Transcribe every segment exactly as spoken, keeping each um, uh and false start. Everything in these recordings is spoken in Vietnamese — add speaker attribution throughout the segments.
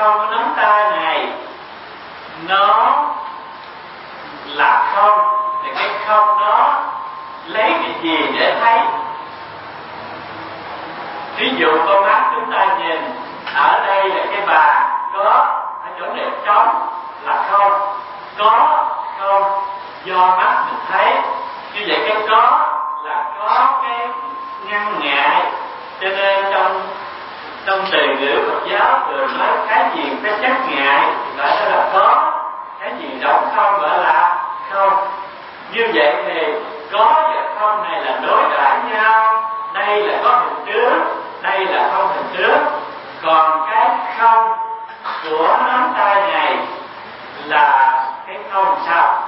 Speaker 1: không của nắm tay này nó là không, thì cái không đó lấy cái gì để thấy? Ví dụ con mắt chúng ta nhìn ở đây là cái bàn, có ở chỗ này trống là không, có không do mắt mình thấy. Như vậy cái có là có cái ngăn ngại, cho nên trong trong từ ngữ Phật giáo thường nói cái gì cái chất ngại gọi đó là có, cái gì đóng không gọi là không. Như vậy thì có và không này là đối đãi nhau, đây là có hình trước, đây là không hình trước. Còn cái không của nắm tay này là cái không sao?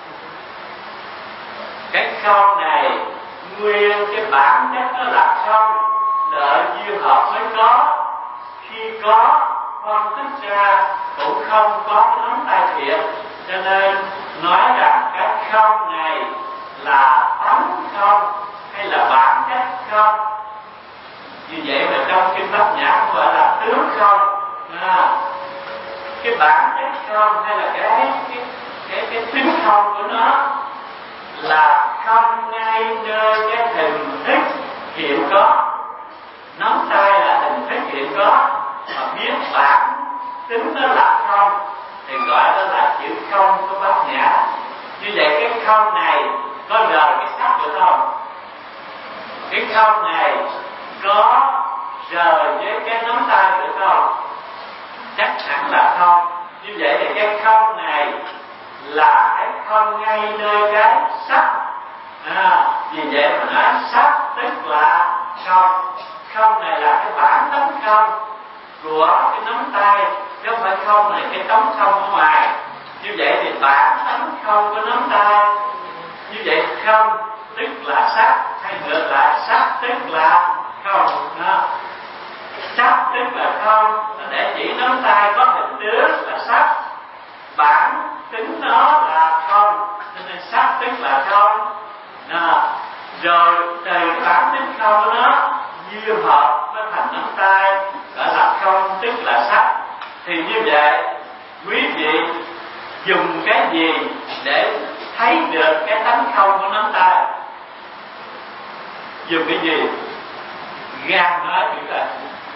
Speaker 1: Cái không này nguyên cái bản chất nó là không, đợi duyên hợp mới có. Khi có phân tích ra cũng không có cái nắm tay thiệt, cho nên nói rằng cái không này là tánh không hay là bản chất không. Như vậy mà trong kinh Bát Nhã cũng gọi là tướng không. À, cái bản chất không hay là cái cái cái cái tính không của nó là không ngay nơi cái hình thức hiện có. Nắm tay là hình thức hiện có, mà biết bản tính nó là không thì gọi đó là chữ không của Bát Nhã. Như vậy cái không này có rời cái sắc được không? Cái không này có rời với cái nắm tay được không? Chắc hẳn là không. Như vậy thì cái không này là cái không ngay nơi cái sắc. À, vì vậy mà nói sắc tức là không. Không này là cái bản tánh không của cái nắm tay, chứ không phải không này cái tấm không ở ngoài. Như vậy thì bản tánh không của nắm tay. Như vậy không tức là sắc, hay ngược lại sắc tức là không. Đó. Sắc tức là không là để chỉ nắm tay có hình tướng là sắc, bản tính nó là không, cho nên sắc tức là không. Đó. Rồi từ cái bản tính không của nó duyên hợp nó thành nắm tay gọi là không tức là sắc. Thì như vậy quý vị dùng cái gì để thấy được cái tánh không của nắm tay? Dùng cái gì? Gan nói chữ là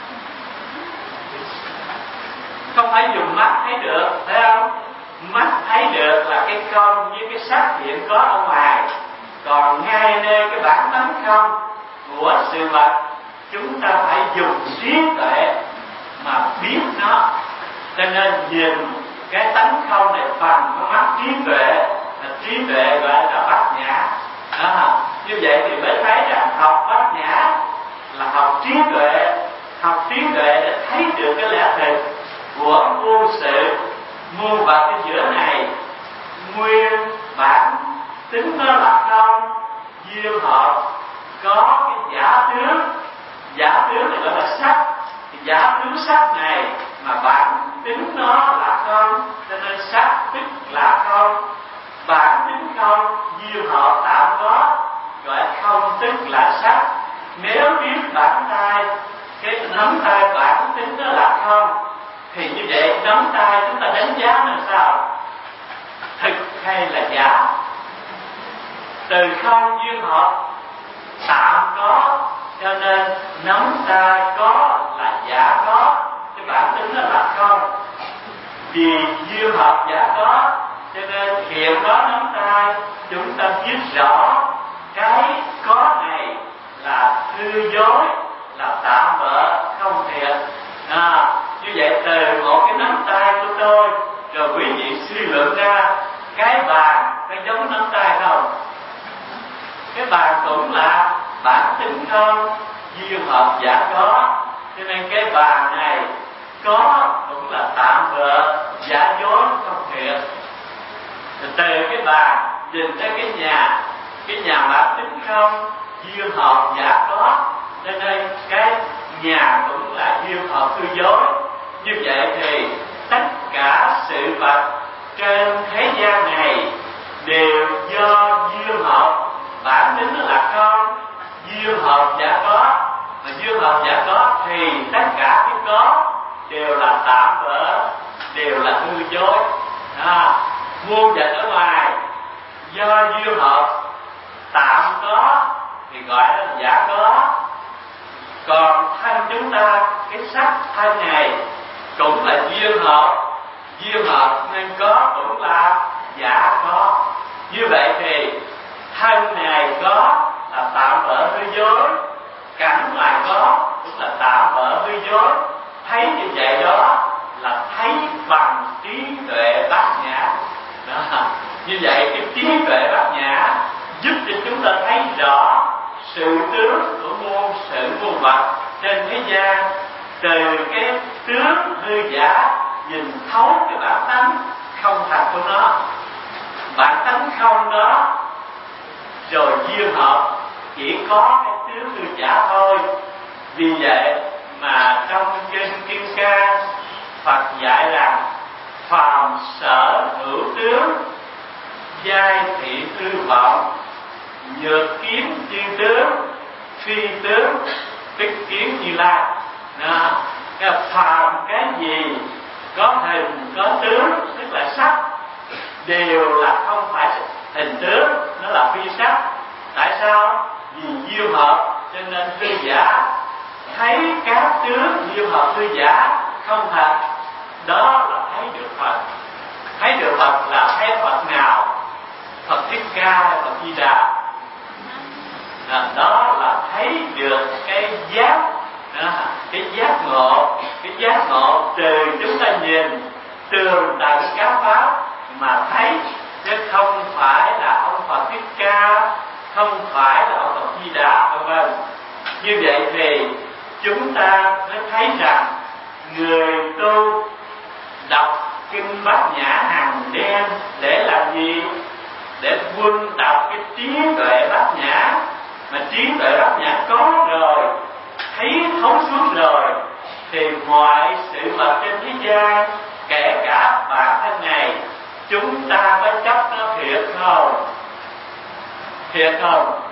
Speaker 1: không phải dùng mắt thấy được, thấy không? Mắt thấy được là cái không với cái sắc hiện có ở ngoài, còn ngay nơi cái bản tánh không của sự vật chúng ta phải dùng trí tuệ mà biết nó. Cho nên nhìn cái tánh không này bằng con mắt trí tuệ, là trí tuệ gọi là Bát Nhã. À, như vậy thì mới thấy rằng học Bát Nhã là học trí tuệ, học trí tuệ để thấy được cái lẽ thực của vô sự muôn vật ở giữa này. Nguyên bản tính nó là không, duyên hợp có cái giả tướng. Giả tướng này gọi là sắc. Thì giả tướng sắc này mà bản tính nó là không, cho nên sắc tức là không. Bản tính không, duyên hợp tạm có, gọi không tức là sắc. Nếu biết bản tay, cái nắm tay bản tính nó là không, thì như vậy nắm tay chúng ta đánh giá làm sao? Thực hay là giả? Từ không duyên hợp tạm có, cho nên nắm tay có là giả có, cái bản tính nó là không. Vì duyên hợp giả có, cho nên hiện đó nắm tay chúng ta biết rõ cái có này là hư dối, là tạm bợ, không thiệt. À, như vậy từ một cái nắm tay của tôi, rồi quý vị suy luận ra cái bàn có giống nắm tay không? Cái bàn cũng là bản tính không, duyên hợp giả có, cho nên cái bàn này có cũng là tạm bợ, giả dối, không thiệt. Từ cái bàn nhìn tới cái nhà, cái nhà bản tính không, duyên hợp giả có, cho nên cái nhà cũng là duyên hợp hư dối. Như vậy thì tất cả sự vật trên thế gian này đều do duyên hợp, bản tính nó là không, duyên hợp giả có. Mà duyên hợp giả có thì tất cả cái có đều là tạm bỡ, đều là hư dối. À, muôn vật ở ngoài do duyên hợp tạm có thì gọi là giả có. Còn thân chúng ta, cái sắc thân này cũng là duyên hợp, duyên hợp nên có cũng là giả có. Như vậy thì thân này có là tạm bỡ hư dối, cảnh ngoài có cũng là tạm bỡ hư dối. Thấy như vậy đó là thấy bằng trí tuệ bát nhã. Đó. Như vậy cái trí tuệ bát nhã giúp cho chúng ta thấy rõ sự tướng của muôn sự muôn vật trên thế gian, từ cái tướng hư giả nhìn thấu cái bản tánh không thật của nó. Bản tánh không đó rồi duyên hợp chỉ có cái tướng hư giả thôi. Vì vậy mà trong kinh Kim Cang Phật dạy rằng phàm sở hữu tướng, giai thị tư vọng, nhược kiến chư tướng, phi tướng tức kiến Như Lai. Đó, cái phàm cái gì có hình có tướng tức là sắc đều là không phải hình tướng, nó là phi sắc. Tại sao? Vì duyên hợp cho nên hư giả. Thấy các tướng duyên hợp hư giả không thật, đó là thấy được Phật. Thấy được Phật là thấy Phật nào? Phật Thích Ca hay Phật Di Đà? À, đó là thấy được cái giác, à, cái giác ngộ, cái giác ngộ từ chúng ta nhìn tường tận các pháp mà thấy, chứ không phải là ông Phật Thích Ca, không phải là ông Phật Di Đà, vân vân. Như vậy thì chúng ta mới thấy rằng người tu đọc kinh Bát Nhã hàng đêm để làm gì? Để quân tập cái trí tuệ Bát Nhã. Mà trí tuệ Bát Nhã có rồi, thấy thấu suốt rồi, thì mọi sự vật trên thế gian, kể cả bản thân này, chúng ta có chấp nó thiệt không? Thiệt không?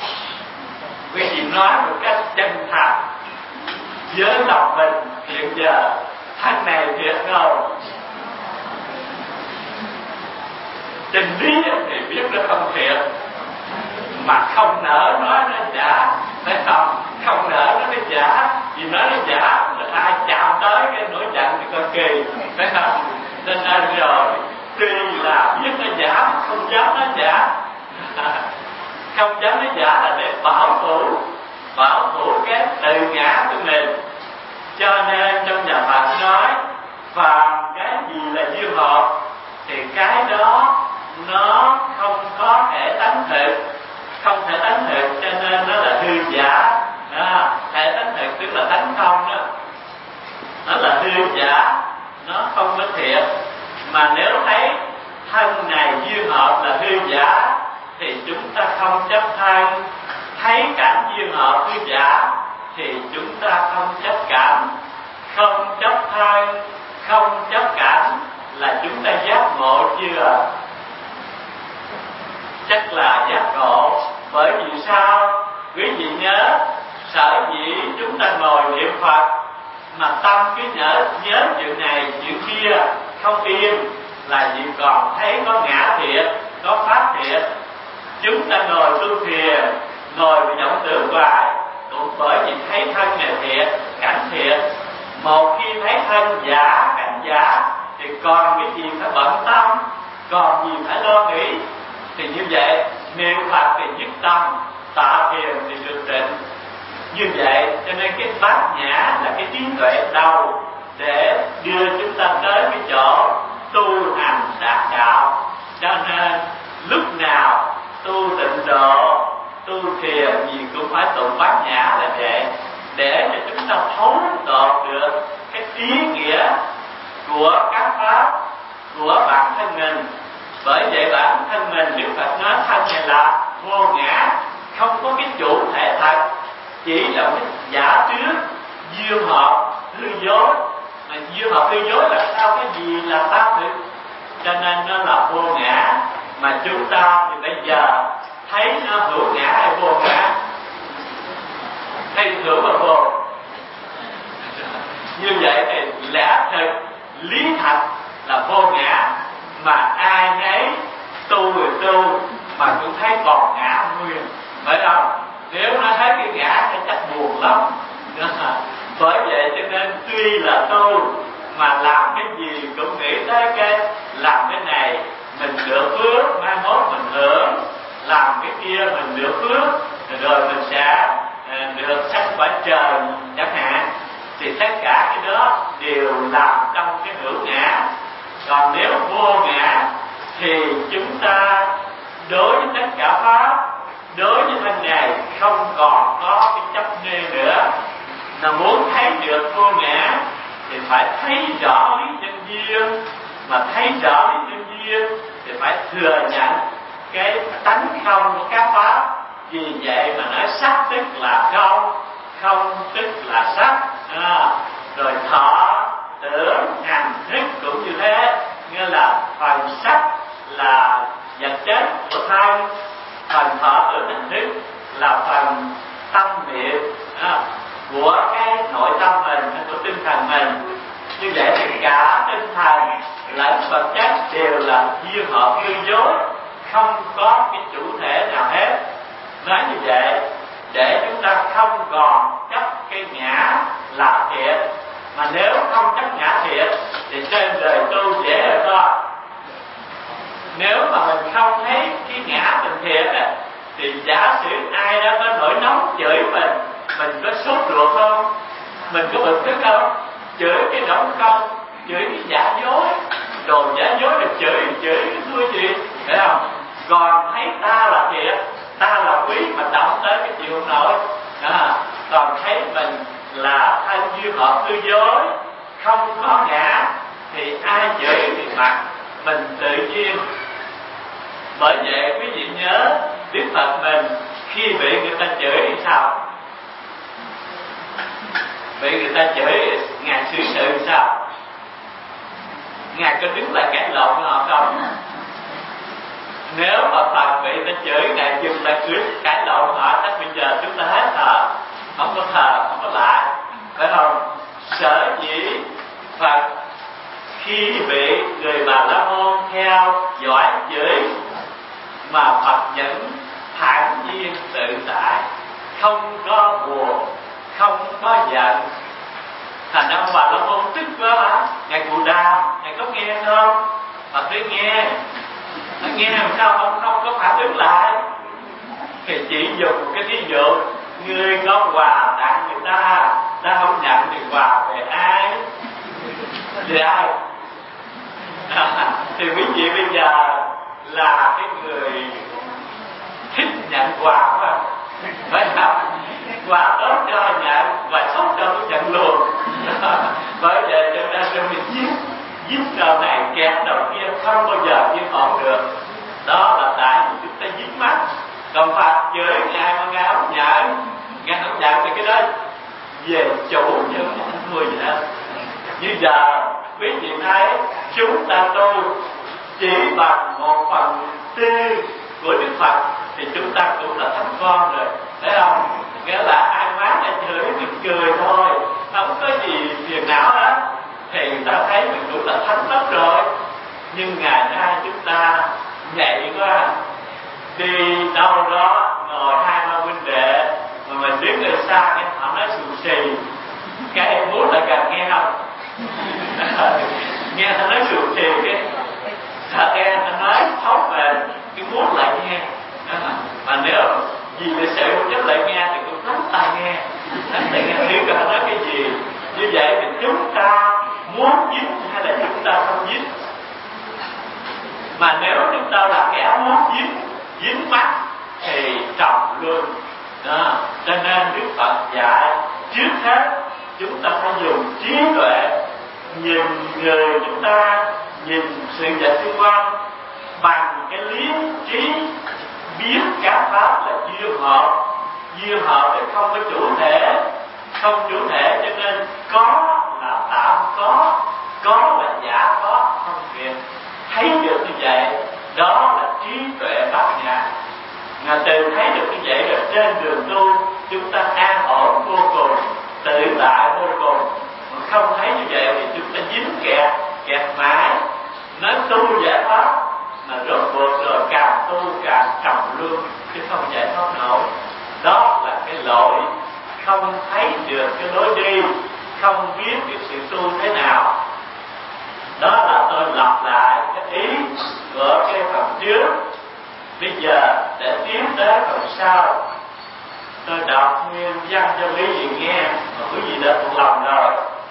Speaker 1: Quý vị nói một cách chân thành với lòng mình hiện giờ, thân này thiệt không? Trên lý thì biết nó không thiệt, mà không nỡ nói nó giả, phải không? Không nỡ nói nó giả, vì nói nó giả là ai chạm tới cái nỗi giận thì coi kỳ, phải không? Nên anh rồi tuy là biết nó giả mà không dám nói giả. Không dám nói giả là để bảo thủ, bảo thủ cái tự ngã của mình. Cho nên trong nhà Phật nói phàm cái gì là duyên hợp thì cái đó nó không có thể tánh thực, không thể tánh thực, cho nên nó là hư giả. À, thể tánh thực tức là tánh không đó, nó là hư giả, nó không có thiệt. Mà nếu thấy thân này duyên hợp là hư giả thì chúng ta không chấp thân. Thấy cảnh duyên hợp hư giả thì chúng ta không chấp cảnh. Không chấp thân, không chấp cảnh là chúng ta giác ngộ chưa? Chắc là giác ngộ. Bởi vì sao? Quý vị nhớ, sở dĩ chúng ta ngồi niệm Phật mà tâm cứ nhớ nhớ chuyện này chuyện kia không yên, là vì còn thấy có ngã thiệt, có pháp thiệt. Chúng ta ngồi tu thiền, ngồi vì vọng tưởng hoài, cũng bởi vì thấy thân này thiệt, cảnh thiệt. Một khi thấy thân giả, cảnh giả thì còn cái gì phải bận tâm, còn gì phải lo nghĩ. Thì như vậy niệm Phật thì dứt tâm, tạ thiền thì được tịnh. Như vậy cho nên cái bát nhã là cái trí tuệ đầu để đưa chúng ta tới cái chỗ tu hành đạt đạo. Cho nên lúc nào tu tịnh độ, tu thiền gì cũng phải tụng bát nhã là vậy, để cho chúng ta thấu tột được cái ý nghĩa của các pháp, của bản thân mình. Bởi vậy bản thân mình, Đức Phật nói thân này là vô ngã, không có cái chủ thể thật, chỉ là cái giả trước, duyên hợp, hư dối. Mà duyên hợp hư dối là sao? Cái gì là pháp thực? Cho nên nó là vô ngã. Mà chúng ta thì bây giờ thấy nó hữu ngã hay vô ngã? Hay hữu và vô? Như vậy thì lẽ thực lý thật là vô ngã, mà ai nấy tu rồi tu mà cũng thấy còn ngã nguyên, phải không? Nếu nó thấy cái ngã thì chắc buồn lắm. Bởi vậy cho nên tuy là tu mà làm cái gì cũng nghĩ tới cái làm cái này mình được phước, mai mốt mình hưởng, làm cái kia mình được phước, rồi mình sẽ được sanh quả trời chẳng hạn. Thì tất cả cái đó đều làm trong cái hữu ngã. Còn nếu vô ngã thì chúng ta đối với tất cả pháp, đối với thân này không còn có cái chấp mê nữa. Mà muốn thấy được vô ngã thì phải thấy rõ lý nhân duyên, mà thấy rõ lý nhân duyên thì phải thừa nhận cái tánh không của các pháp. Vì vậy mà nói sắc tức là không, không tức là sắc. À, rồi thọ tưởng hành thức cũng như thế, nghĩa là phần sắc là vật chất của thân, phần thọ tưởng hành thức là phần tâm niệm à, của cái nội tâm mình, của tinh thần mình. Như vậy thì cả tinh thần lẫn vật chất đều là duyên hợp hư dối, không có cái chủ thể nào hết. Nói như vậy để chúng ta không còn chấp cái ngã là thiệt. Mà nếu không chấp ngã thiệt thì trên đời tu dễ rồi thôi. Nếu mà mình không thấy cái ngã mình thiệt á, thì giả sử ai đó có nổi nóng chửi mình, mình có sốt ruột không? Mình có bực tức không? Chửi cái động không, chửi cái giả dối, đồ giả dối là chửi, chửi cái thua gì, phải không? Còn thấy ta là thiệt, ta là quý mà động tới cái chịu không nổi. À, còn thấy mình là thân duyên hợp hư dối, không có ngã, thì ai chửi thì mặc mình tự nhiên. Bởi vậy quý vị nhớ Đức Phật mình khi bị người ta chửi thì sao? Bị người ta chửi Ngài xử sự sao? Ngài có đứng lại cãi lộn với họ không? Nếu mà Phật bị người ta chửi, Ngài dừng lại cứ cãi lộn với họ, chắc bây giờ chúng ta hết thờ, không có thờ, không có lại, phải không? Sở dĩ Phật khi bị người Bà La Môn theo dõi chửi mà Phật vẫn thản nhiên tự tại, không có buồn, không có giận. Thành ra Bà La Môn tức quá mà Ngài Cụ Đàm, Ngài có nghe không? Phật nói nghe. Nó nghe làm sao ông không có phản ứng lại? Thì chỉ dùng một cái ví dụ, người có quà tặng người ta, ta không nhận thì quà về ai? Về ai? À, thì quý vị bây giờ là cái người thích nhận quà quá, phải không? Quà tốt cho nhận, quà xấu cho tôi nhận luôn. Bởi vậy cho nên cho mình giết giết đầu này kẹt đầu kia, không bao giờ yên ổn được. Đó là tại vì chúng ta dính mắt. Còn Phật chửi Ngài mà Ngài không nhận, Ngài không nhận thì cái đó về chủ chứ không thua gì hết. Như giờ quý vị thấy chúng ta tu chỉ bằng một phần tư của Đức Phật thì chúng ta cũng là thánh con rồi, thấy không? Nghĩa là ai mát ai chửi mình cười thôi, không có gì phiền não hết, thì ta thấy mình cũng là thánh lắm rồi. Nhưng ngày nay chúng ta nhạy quá, đi đâu đó ngồi hai ba huynh đệ mà mình đứng ở xa cái họ nói xù xì, cái em muốn lại gần nghe không? Nghe ta nói xù xì cái sợ em ta nói thấu về cái muốn lại nghe. Mà nếu vì lịch sự không chấp lại nghe thì cũng lắng tai nghe, lắng tai nghe hiểu cả nói cái gì. Như vậy thì chúng ta muốn dính hay là chúng ta không dính? Mà nếu chúng ta là kẻ muốn dính, dính mắt thì trầm luôn đó. Cho nên Đức Phật dạy trước hết chúng ta phải dùng trí tuệ nhìn người chúng ta, nhìn sự vật xung quanh bằng cái lý trí, biết các pháp là duyên hợp. Duyên hợp thì không có chủ thể, không chủ thể cho nên có là tạm có, có là giả có, không thiệt. Thấy được như vậy, đó là trí tuệ bát nhã. Mà từ thấy được như vậy rồi trên đường tu chúng ta an ổn vô cùng, tự tại vô cùng. Mà không thấy như vậy thì chúng cái lối đi, không biết cái sự tu thế nào. Đó là tôi lặp lại cái ý của cái phần trước. Bây giờ để tiến tới phần sau, tôi đọc nguyên văn cho quý vị nghe, mà quý vị đã thuộc lòng rồi.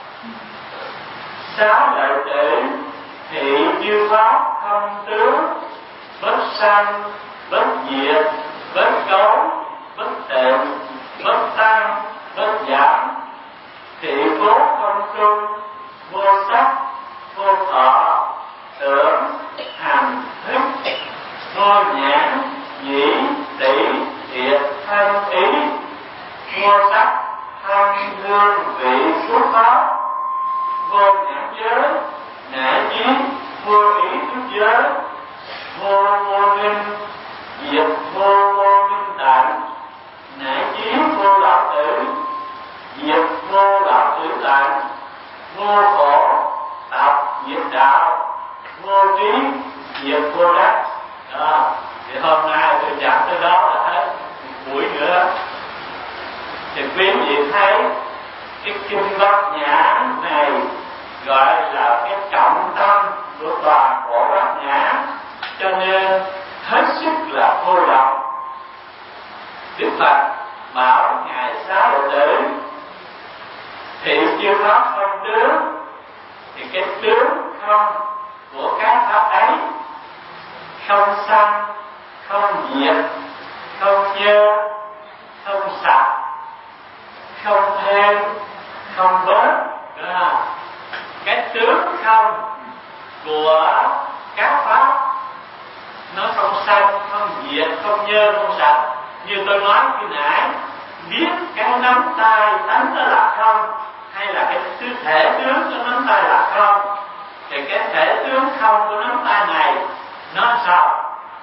Speaker 1: Sáu lợi tử thị chư pháp không tướng, bất sanh, bất diệt, bất cấu, bất tịnh, bất tăng, bất giảm. Thị cố không trung, vô sắc, vô thọ, tưởng, hành, thức, vô nhãn, nhĩ, tỷ, thiệt, thân, ý. Vô sắc, thân, hương, vị, xúc pháp. Vô nhãn giới, nã trí, vô ý thức giới. Vô vô minh, diệt vô vô minh tạng. Nã trí vô lão tử, diệt vô lão tử tạng. Vô khổ, tập diệt đạo. Vô trí, diệt vô đắc. Đó, thì hôm nay tôi giảng tới đó là hết một buổi nữa. Thì quý vị thấy cái kinh Bát Nhã này gọi là cái trọng tâm của toàn bộ Bát Nhã, cho nên hết sức là cô độc. Đức Phật bảo ngài Xá Lợi Tử thị chư pháp không tướng, thì cái tướng không của các pháp ấy không sanh, không diệt, không nhơ, không sạch, không thêm, không bớt. À, cái tướng không của các pháp nó không sanh, không diệt, không nhơ, không sạch. Như tôi nói khi nãy, biết cái nắm tay tánh nó là không, hay là cái thể tướng của nắm tay là không, thì cái thể tướng không của nắm tay này nó sao?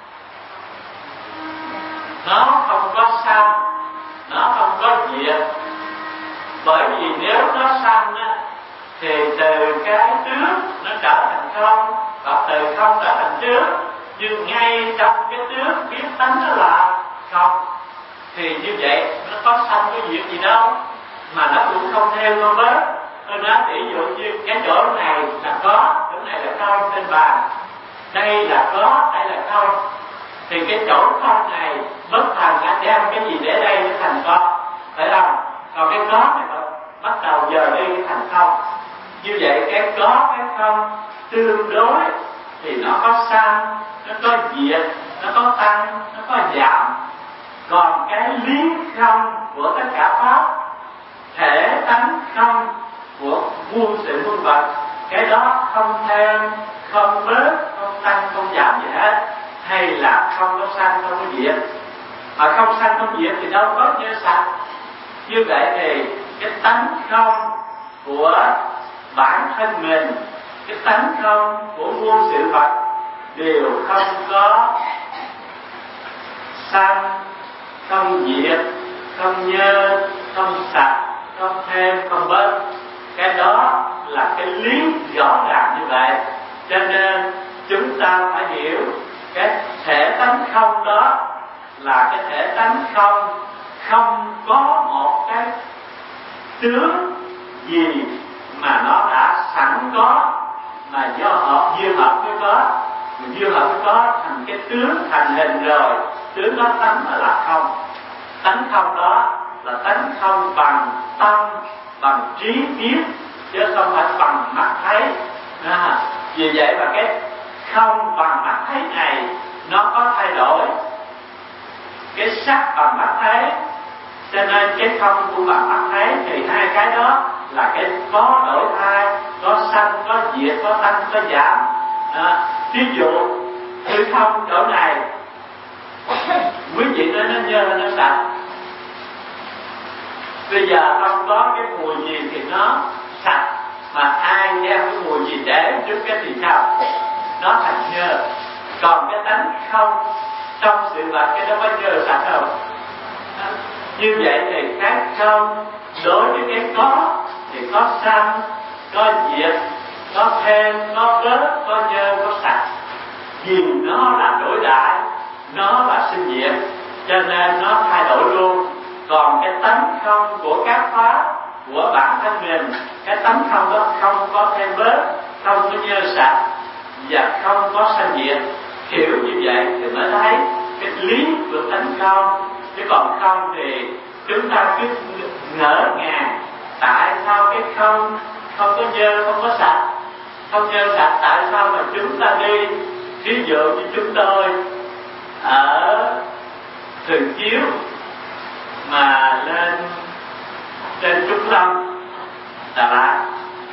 Speaker 1: Nó không có sanh, nó không có diệt. Bởi vì nếu nó sanh á, thì từ cái tướng nó trở thành không, và từ không trở thành tướng. Nhưng ngay trong cái tướng biết tánh nó là không, thì như vậy nó có sanh cái việc gì đâu, mà nó cũng không theo không bớt. Tôi nói ví dụ như cái chỗ này là có, chỗ này là không trên bàn, đây là có, đây là không, thì cái chỗ không này bất thành đã đem cái gì để đây để thành có, phải không? Còn cái có này bắt đầu giờ đi cái thành không. Như vậy cái có cái không tương đối thì nó có sanh, nó có diệt, nó có tăng, nó có giảm. Còn cái lý không của tất cả pháp, thể tánh không của muôn sự muôn vật, cái đó không thêm, không bớt, không tăng, không giảm gì hết. Hay là không có sanh, không có diệt. Mà không sanh, không diệt thì đâu có nhơ sạch. Như vậy thì cái tánh không của bản thân mình, cái tánh không của muôn sự vật đều không có sanh, không diệt, không nhơ, không sạch, không thêm, không bớt. Cái đó là cái lý rõ ràng như vậy. Cho nên chúng ta phải hiểu cái thể tánh không đó là cái thể tánh không, không có một cái tướng gì mà nó đã sẵn có, mà do hợp duyên hợp mới có, mà duyên hợp mới có thành cái tướng thành hình rồi. Tướng đó tánh là không. Tánh không đó là tánh không bằng tâm, bằng trí biết, chứ không phải bằng mắt thấy. À, vì vậy mà cái không bằng mắt thấy này nó có thay đổi. Cái sắc bằng mắt thấy, cho nên cái không cũng bằng mắt thấy, thì hai cái đó là cái có đổi thay, có sanh, có diệt, có tăng, có giảm. À, ví dụ thứ không chỗ này, quý vị nói nó nhơ nó sạch, bây giờ không có cái mùi gì thì nó sạch, mà ai đem cái mùi gì để trước cái thì sao? Nó thành nhơ. Còn cái tánh không trong sự vật, cái đó có nhơ sạch không? À, như vậy thì cái không đối với cái có thì có sanh, có diệt, có thêm, có bớt, có nhơ, có sạch. Vì nó là đổi đại, nó là sinh diệt, cho nên nó thay đổi luôn. Còn cái tánh không của các pháp, của bản thân mình. Cái tánh không đó không có thêm bớt, không có nhơ sạch và không có sanh diệt. Hiểu như vậy thì mới thấy cái lý của tánh không. Chứ còn không thì chúng ta cứ ngỡ ngàng tại sao cái không không có nhơ, không có sạch, không nhơ sạch, tại sao mà chúng ta đi. Ví dụ như chúng tôi ở Thường Chiếu mà lên trên Trúc Lâm, Đà Lạt,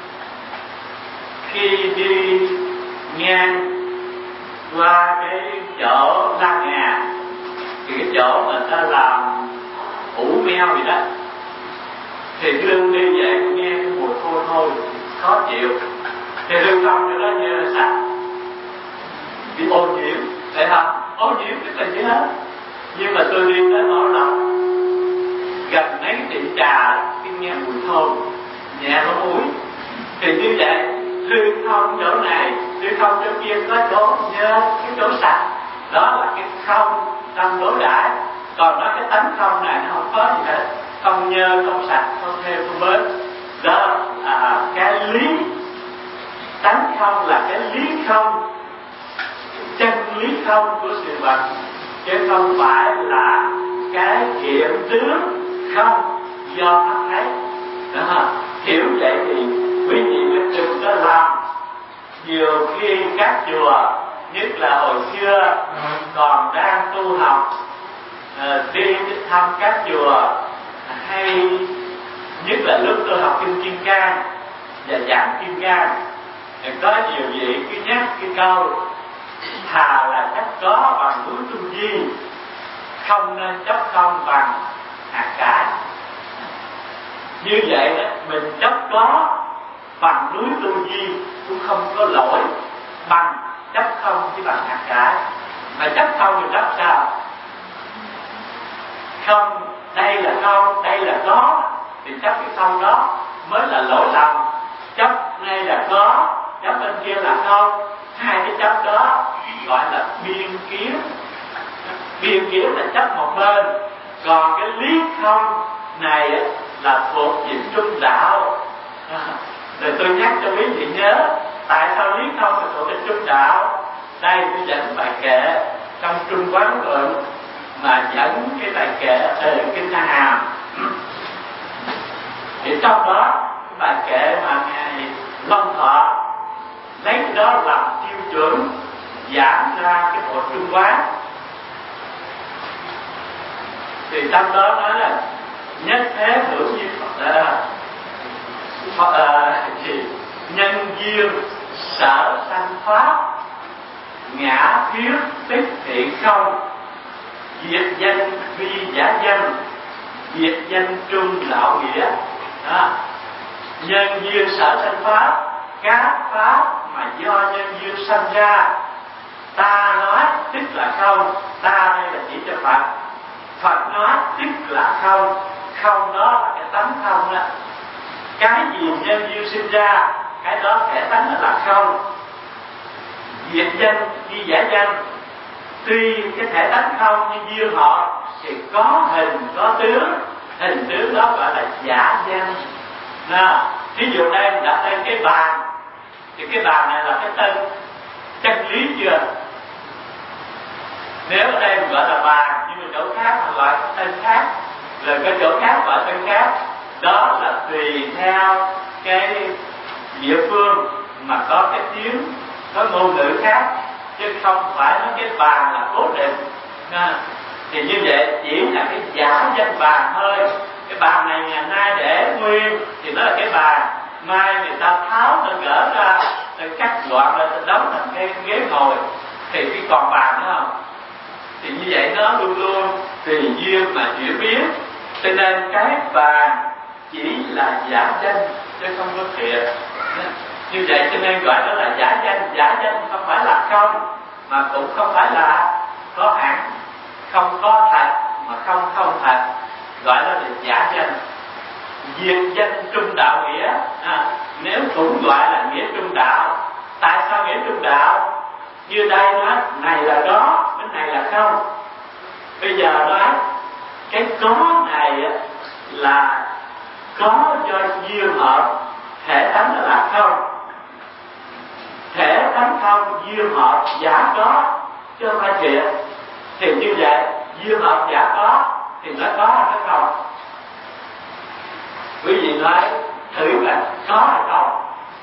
Speaker 1: khi đi ngang qua cái chỗ La Ngà, thì cái chỗ mà ta làm ủ meo gì đó, thì Hương đi về nghe cái mùi hôi hôi khó chịu, thì Hương không cho nó như là sạch, bị ô nhiễm, phải không? Ô nhiễm tức là gì hết. Nhưng mà tôi đi tới Bảo Lộc, gần mấy cái tiệm trà, cái nghe mùi thơm nhẹ nó mũi, thì như vậy Hương không chỗ này, Hương không chỗ kia có chỗ nhớ, cái chỗ sạch, đó là cái không trong đối đãi. Còn nó cái tánh không này nó không có gì hết, không nhơ, không sạch, không theo, không bớt. Đó là cái lý tánh không, là cái lý không, chân lý không của sự vật, chứ không phải là cái hiện tướng không do mắt thấy. Đó, hiểu vậy thì quý vị mới đừng có làm. Nhiều khi các chùa, nhất là hồi xưa còn đang tu học, đi thăm các chùa, hay nhất là lúc tôi học kinh Kim Cang và giảng Kim Cang, có nhiều vị cứ nhắc cái câu thà là chấp có bằng núi Tu Di, không nên chấp không bằng hạt cải. Như vậy đó, mình chấp có bằng núi Tu Di cũng không có lỗi bằng chấp không chỉ bằng hạt cải. Mà chấp không thì chấp sao? Không, đây là không, đây là có, thì chấp cái không đó mới là lỗi lầm. Chấp đây là có, chấp bên kia là không, hai cái chấp đó gọi là biên kiến. Biên kiến là chấp một bên, còn cái lý không này là thuộc về trung đạo. Rồi tôi nhắc cho quý vị nhớ, tại sao lý không là thuộc về trung đạo. Đây tôi dẫn bài kệ trong Trung Quán Luận, mà dẫn cái bài kệ từ Kinh A Hàm. Thì trong đó bài kệ mà ngài Long Thọ lấy cái đó làm tiêu chuẩn giảng ra cái bộ Trung Quán. Thì trong đó nói là nhất thế hữu như Phật, à, thì nhân duyên sở sanh pháp, ngã thuyết tích thị không, diệt danh vi giả danh, diệt danh trung đạo nghĩa. Đó. Nhân duyên sở sanh pháp, các pháp mà do nhân duyên sanh ra, ta nói tức là không, ta đây là chỉ cho Phật, Phật nói tức là không, không đó là cái tánh không đó. Cái gì nhân duyên sinh ra, cái đó thể tánh là không. Diệt danh như giả danh, tuy cái thể tánh không như duyên họ thì có hình có tướng, hình tướng đó gọi là giả danh. Nào, ví dụ đây mình đặt tên cái bàn, thì cái bàn này là cái tên chân lý chưa? Nếu ở đây mình gọi là bàn, nhưng mà chỗ khác mình gọi cái tên khác, rồi cái chỗ khác gọi tên khác. Đó là tùy theo cái địa phương mà có cái tiếng, có ngôn ngữ khác, chứ không phải nói cái bàn là cố định. À, thì như vậy chỉ là cái giả danh bàn thôi. Cái bàn này ngày nay để nguyên thì nó là cái bàn, mai người ta tháo, ta gỡ ra, ta cắt gọn ra, ta đóng thành cái ghế ngồi, thì cái còn bàn nữa không? Thì như vậy nó luôn luôn tùy duyên mà chuyển biến. Cho nên cái bàn chỉ là giả danh chứ không có thiệt. Như vậy cho nên gọi đó là giả danh. Giả danh không phải là không, mà cũng không phải là có hẳn. Không có thật mà không không thật, gọi đó là giả danh. Diệt danh trung đạo nghĩa, à, nếu cũng gọi là nghĩa trung đạo. Tại sao nghĩa trung đạo? Như đây nói này là có, cái này là không. Bây giờ nói cái có này là có do duyên hợp, thể tánh là không. Thể tánh không, duyên hợp giả có, chứ không phải thiệt. Thì như vậy, duyên hợp giả có thì nó có hay nó không? Quý vị nói thử là có hay không?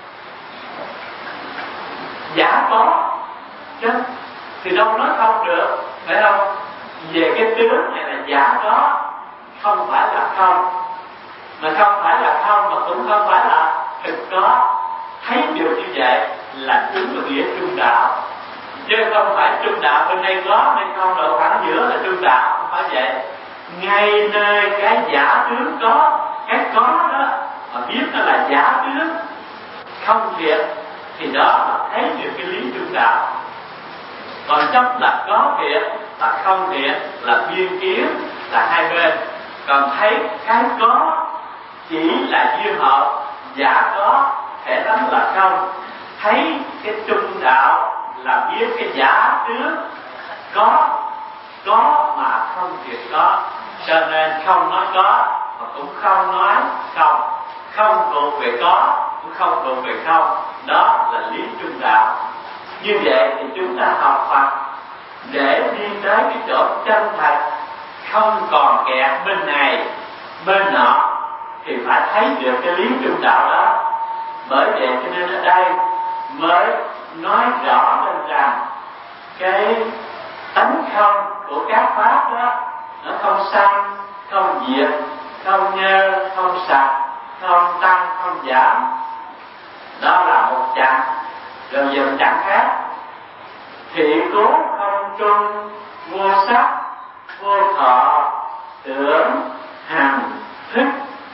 Speaker 1: Giả có chứ thì đâu nói không được, phải không? Về cái tướng này là giả có, không phải là không. Mà không phải là không mà cũng không phải là thực có. Thấy được như vậy là đúng là nghĩa trung đạo, chứ không phải trung đạo bên đây có bên không, độ khoảng giữa là trung đạo, không phải vậy. Ngay nơi cái giả tướng có, cái có đó mà biết nó là giả tướng không thiệt, thì đó là thấy được cái lý trung đạo. Còn trong là có thiệt và không thiệt là biên kiến, là hai bên. Còn thấy cái có chỉ là duyên hợp, giả có, thể tánh là không. Thấy cái trung đạo là biết cái giả tướng có, có mà không thiệt có. Cho nên không nói có mà cũng không nói không. Không thuộc về có cũng không thuộc về không. Đó là lý trung đạo. Như vậy thì chúng ta học Phật để đi tới cái chỗ chân thật, không còn kẹt bên này bên nọ, thì phải thấy được cái lý trung đạo đó. Bởi vậy cho nên ở đây mới nói rõ lên rằng cái tánh không của các pháp đó, nó không sanh, không diệt, không nhơ, không sạch, không tăng, không giảm. Đó là một chặng. Rồi giờ chặng khác: thị cố không trung, vô sắc, vô thọ, tưởng, hành, thức.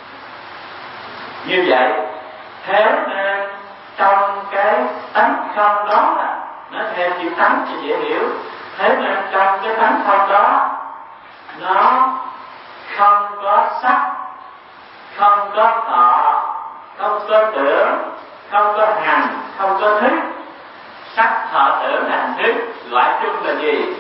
Speaker 1: Như vậy, thế nên trong cái tánh không đó, nó theo chữ tánh cho dễ hiểu. Thế nên trong cái tánh không đó, nó không có sắc, không có thọ, không có tưởng, không có hành, không có thức. Sắc, thọ, tưởng, hành, thức loại chung là gì?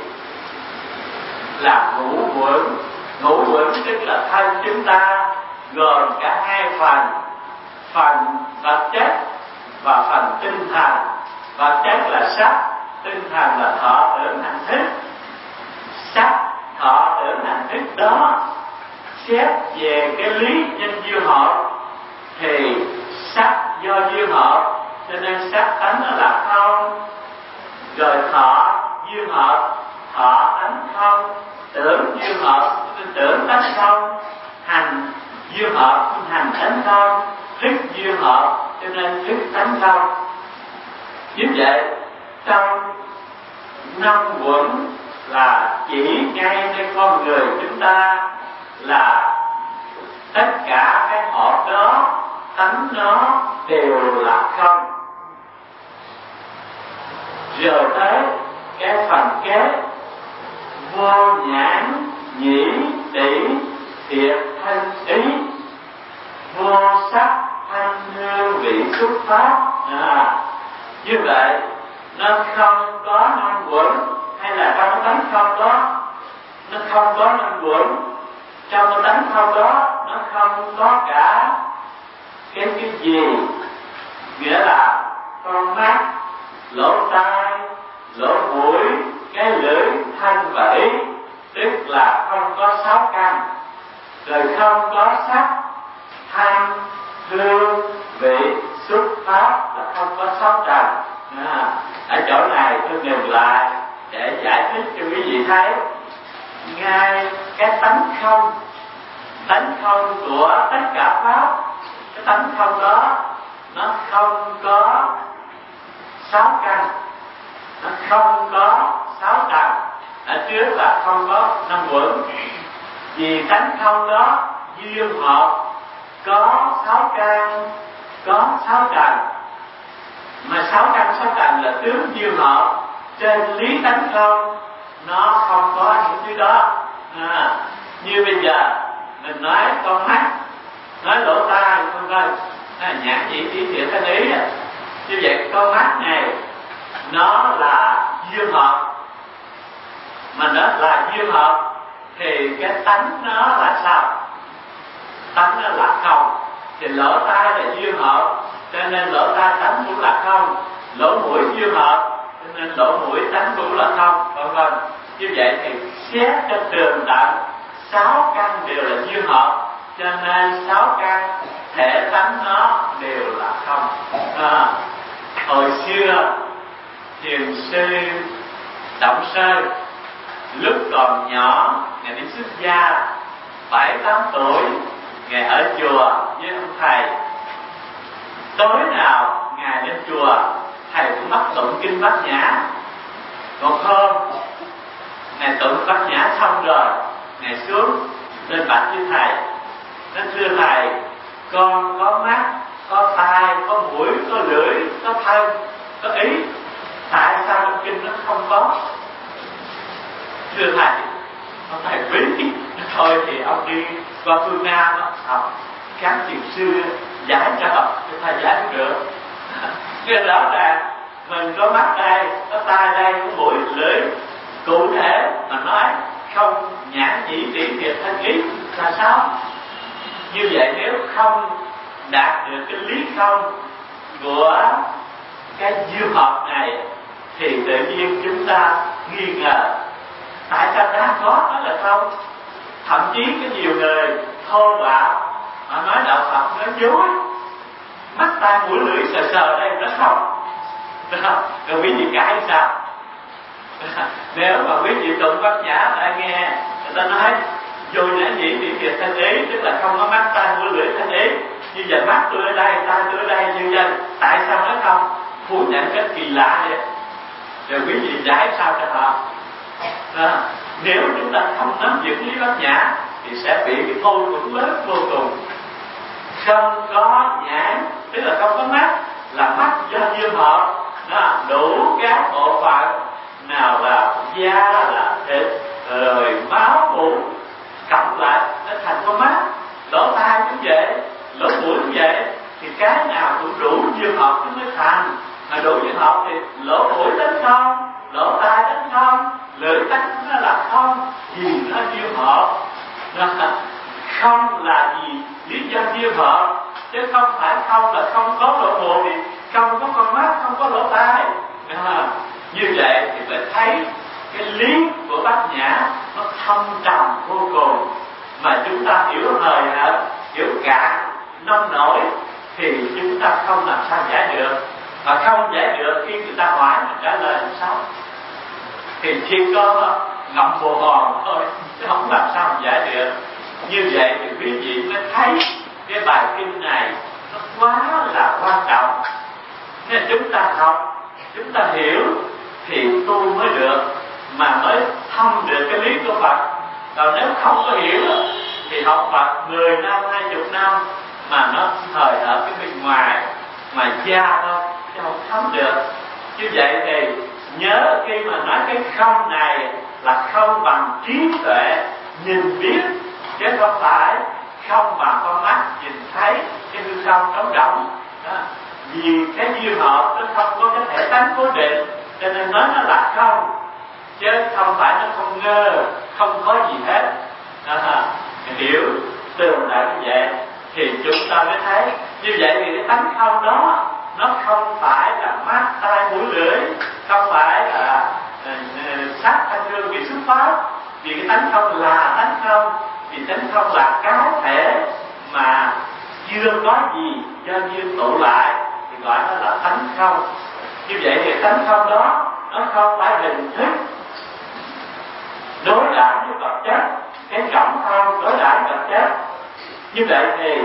Speaker 1: Là ngũ uẩn. Ngũ uẩn tức là thân chúng ta gồm cả hai phần: phần vật chất và phần tinh thần. Vật chất là sắc, tinh thần là thọ, tưởng, hành, thức. Sắc, thọ, tưởng, hành, thức đó xét về cái lý nhân duyên hợp thì sắc do duyên hợp cho nên sắc tánh nó là không. Rồi thọ duyên hợp, thọ tánh không. Tưởng duyên hợp nên tưởng tánh không. Hành duyên hợp nên hành tánh không. Thức duyên hợp cho nên thức tánh không. Như vậy trong năm uẩn là chỉ ngay nơi con người chúng ta là tất cả cái hộp đó, tánh nó đều là không. Rồi tới cái phần kế: vô nhãn, nhĩ, tỷ, thiệt, thân, ý. Vô sắc, thanh, hương, vị, xúc, pháp. À, như vậy nó không có năm uẩn, hay là trong cái tánh không đó nó không có năm uẩn. Trong cái tánh không đó nó không có cả cái cái gì, nghĩa là con mắt, lỗ tai, lỗ mũi, cái lưỡi, thân và ý, tức là không có sáu căn. Rồi không có sắc, thanh, hương, vị, xúc, pháp là không có sáu trần. À, ở chỗ này tôi ngừng lại để giải thích cho quý vị thấy ngay cái tánh không, tánh không của tất cả pháp. Cái tánh không đó nó không có sáu căn, nó không có sáu trần. Ở trước là không có năm uẩn, vì tánh không đó duyên hợp có sáu căn, có sáu trần. Mà sáu căn sáu trần là tướng duyên hợp, trên lý tánh không nó không có những thứ đó. À, như bây giờ mình nói con mắt, nói lỗ tai, vân vân, nhãn, nhĩ, tỷ, thiệt, thân, ý. Như vậy con mắt này nó là duyên hợp, mà nó là duyên hợp thì cái tánh nó là sao? Tánh nó là không. thì lỗ tai là duyên hợp, cho nên lỗ tai tánh cũng là không. Lỗ mũi duyên hợp, cho nên lỗ mũi tánh cũng là không, vân vân. Như vậy thì xét cho tường tận, sáu căn đều là duyên hợp, cho nên sáu căn thể tánh nó đều là không. À, hồi xưa thiền sư Động Sơn lúc còn nhỏ, ngài đi xuất gia bảy tám tuổi, ngài ở chùa với ông thầy. Tối nào ngài lên chùa, thầy cũng bắt tụng kinh Bát Nhã. Một hôm ngài tụng Bát Nhã xong rồi, ngài xuống lên bạch với thầy, nói thưa thầy, con có mắt, có tai, có mũi, có lưỡi, có thân, có ý, tại sao trong kinh nó không có? Thưa thầy, ông thầy quý, thôi thì ông đi qua phương Nam học các thiền sư giải cho học, cho thầy giải không được. Nên rõ ràng mình có mắt đây, có tai đây, có mũi, lưỡi, cụ thể mà nói không nhãn nhĩ tỷ thiệt thân ý là sao? Như vậy nếu không đạt được cái lý không của cái duyên hợp này thì tự nhiên chúng ta nghi ngờ tại sao đang có đó là không. Thậm chí có nhiều người thô bạo mà nói đạo Phật nói dối, mắt tai mũi lưỡi sờ sờ đây nó không. Rồi quý vị cãi sao? Nếu mà quý vị tụng Bát Nhã đã nghe người ta nói dù nhãn nhĩ tỷ thiệt thân ý, tức là không có mắt tai mũi lưỡi thân ý, như vậy mắt tôi ở đây, tai tôi ở đây, nhân dân tại sao nó không? Phủ nhận rất kỳ lạ vậy. Rồi quý vị giải sao cho họ? Đó. Nếu chúng ta không nắm giữ lý Bát Nhã thì sẽ bị cái mâu thuẫn lớn vô cùng. Không có nhãn tức là không có mắt, là mắt do duyên hợp, đó, đủ các bộ phận nào là da, là thịt, rồi máu mủ cộng lại nó thành con mắt. Lỗ tai cũng vậy, lỗ mũi cũng vậy, thì cái nào cũng đủ duyên hợp nó mới thành. Mà đủ duyên hợp thì lỗ mũi tánh không, lỗ tai tánh không, lưỡi tánh nó là không, vì nó duyên hợp. Không là gì? Lý do duyên hợp, chứ không phải không là không có lỗ mũi, không có con mắt, không có lỗ tai. À, như vậy thì phải thấy cái lý của Bát Nhã nó thâm trầm vô cùng, mà chúng ta hiểu hời hợt, hiểu cạn, nông nổi thì chúng ta không làm sao giải được. Mà không giải được khi người ta hỏi mà trả lời làm sao thì chỉ có ngậm bồ hòn thôi, chứ không làm sao mà giải được. Như vậy thì quý vị mới thấy cái bài kinh này nó quá là quan trọng. Nên chúng ta học, chúng ta hiểu thì tu mới được, mà mới thâm được cái lý của Phật. Còn nếu không có hiểu thì học Phật mười năm, hai chục năm mà nó thời ở cái bên ngoài, mà da thôi, chứ không thấm được. Như vậy thì nhớ khi mà nói cái không này là không bằng trí tuệ nhìn biết, chứ không phải không bằng con mắt nhìn thấy cái hư không trống rỗng. Vì cái duyên hợp nó không có cái thể tánh cố định, cho nên nói nó là không, chứ không phải nó không ngơ, không có gì hết. À, hiểu tường tận như vậy thì chúng ta mới thấy. Như vậy thì cái tánh không đó nó không phải là mắt tai mũi lưỡi, không phải là uh, sắc thanh hương vị xuất phát. Vì cái tánh không là tánh không, vì tánh không là cá thể mà chưa có gì do duyên tụ lại thì gọi nó là tánh không. Như vậy thì tánh không đó nó không phải hình thức đối đãi với vật chất, cái rỗng không đối đãi vật chất. Như vậy thì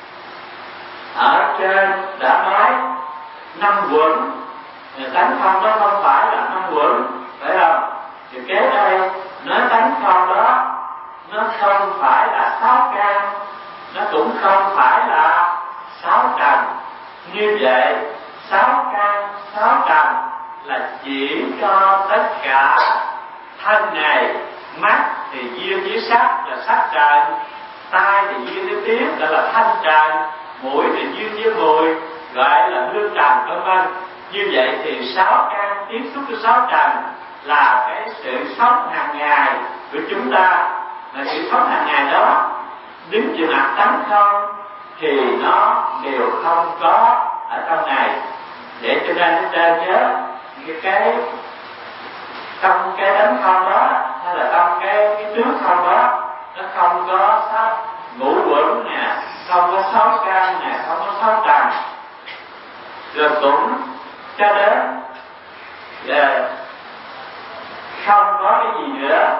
Speaker 1: ở trên đã nói năm quẩn, tánh không đó không phải là năm quẩn, phải không? Thì kế đây nói tánh không đó nó không phải là sáu căn, nó cũng không phải là sáu trần. Như vậy sáu căn, sáu trần là chỉ cho tất cả thân này. Mắt thì duyên với sắc là sắc trần, tai thì duyên với tiếng gọi là thanh trần, mũi thì duyên với mùi gọi là hương trần, vân vân. Như vậy thì sáu căn tiếp xúc với sáu trần là cái sự sống hàng ngày của chúng ta, là sự sống hàng ngày đó đứng về mặt tánh không, thì nó đều không có ở trong này. Để cho nên chúng ta nhớ cái cái trong cái tánh không đó, hay là trong cái cái tướng không đó, nó không có sáu ngũ quẩn nè, không có sáu căn nè, không có sáu trần, rồi cũng cho đến là không có cái gì nữa.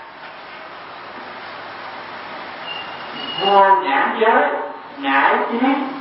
Speaker 1: Vô nhãn giới ngải trí,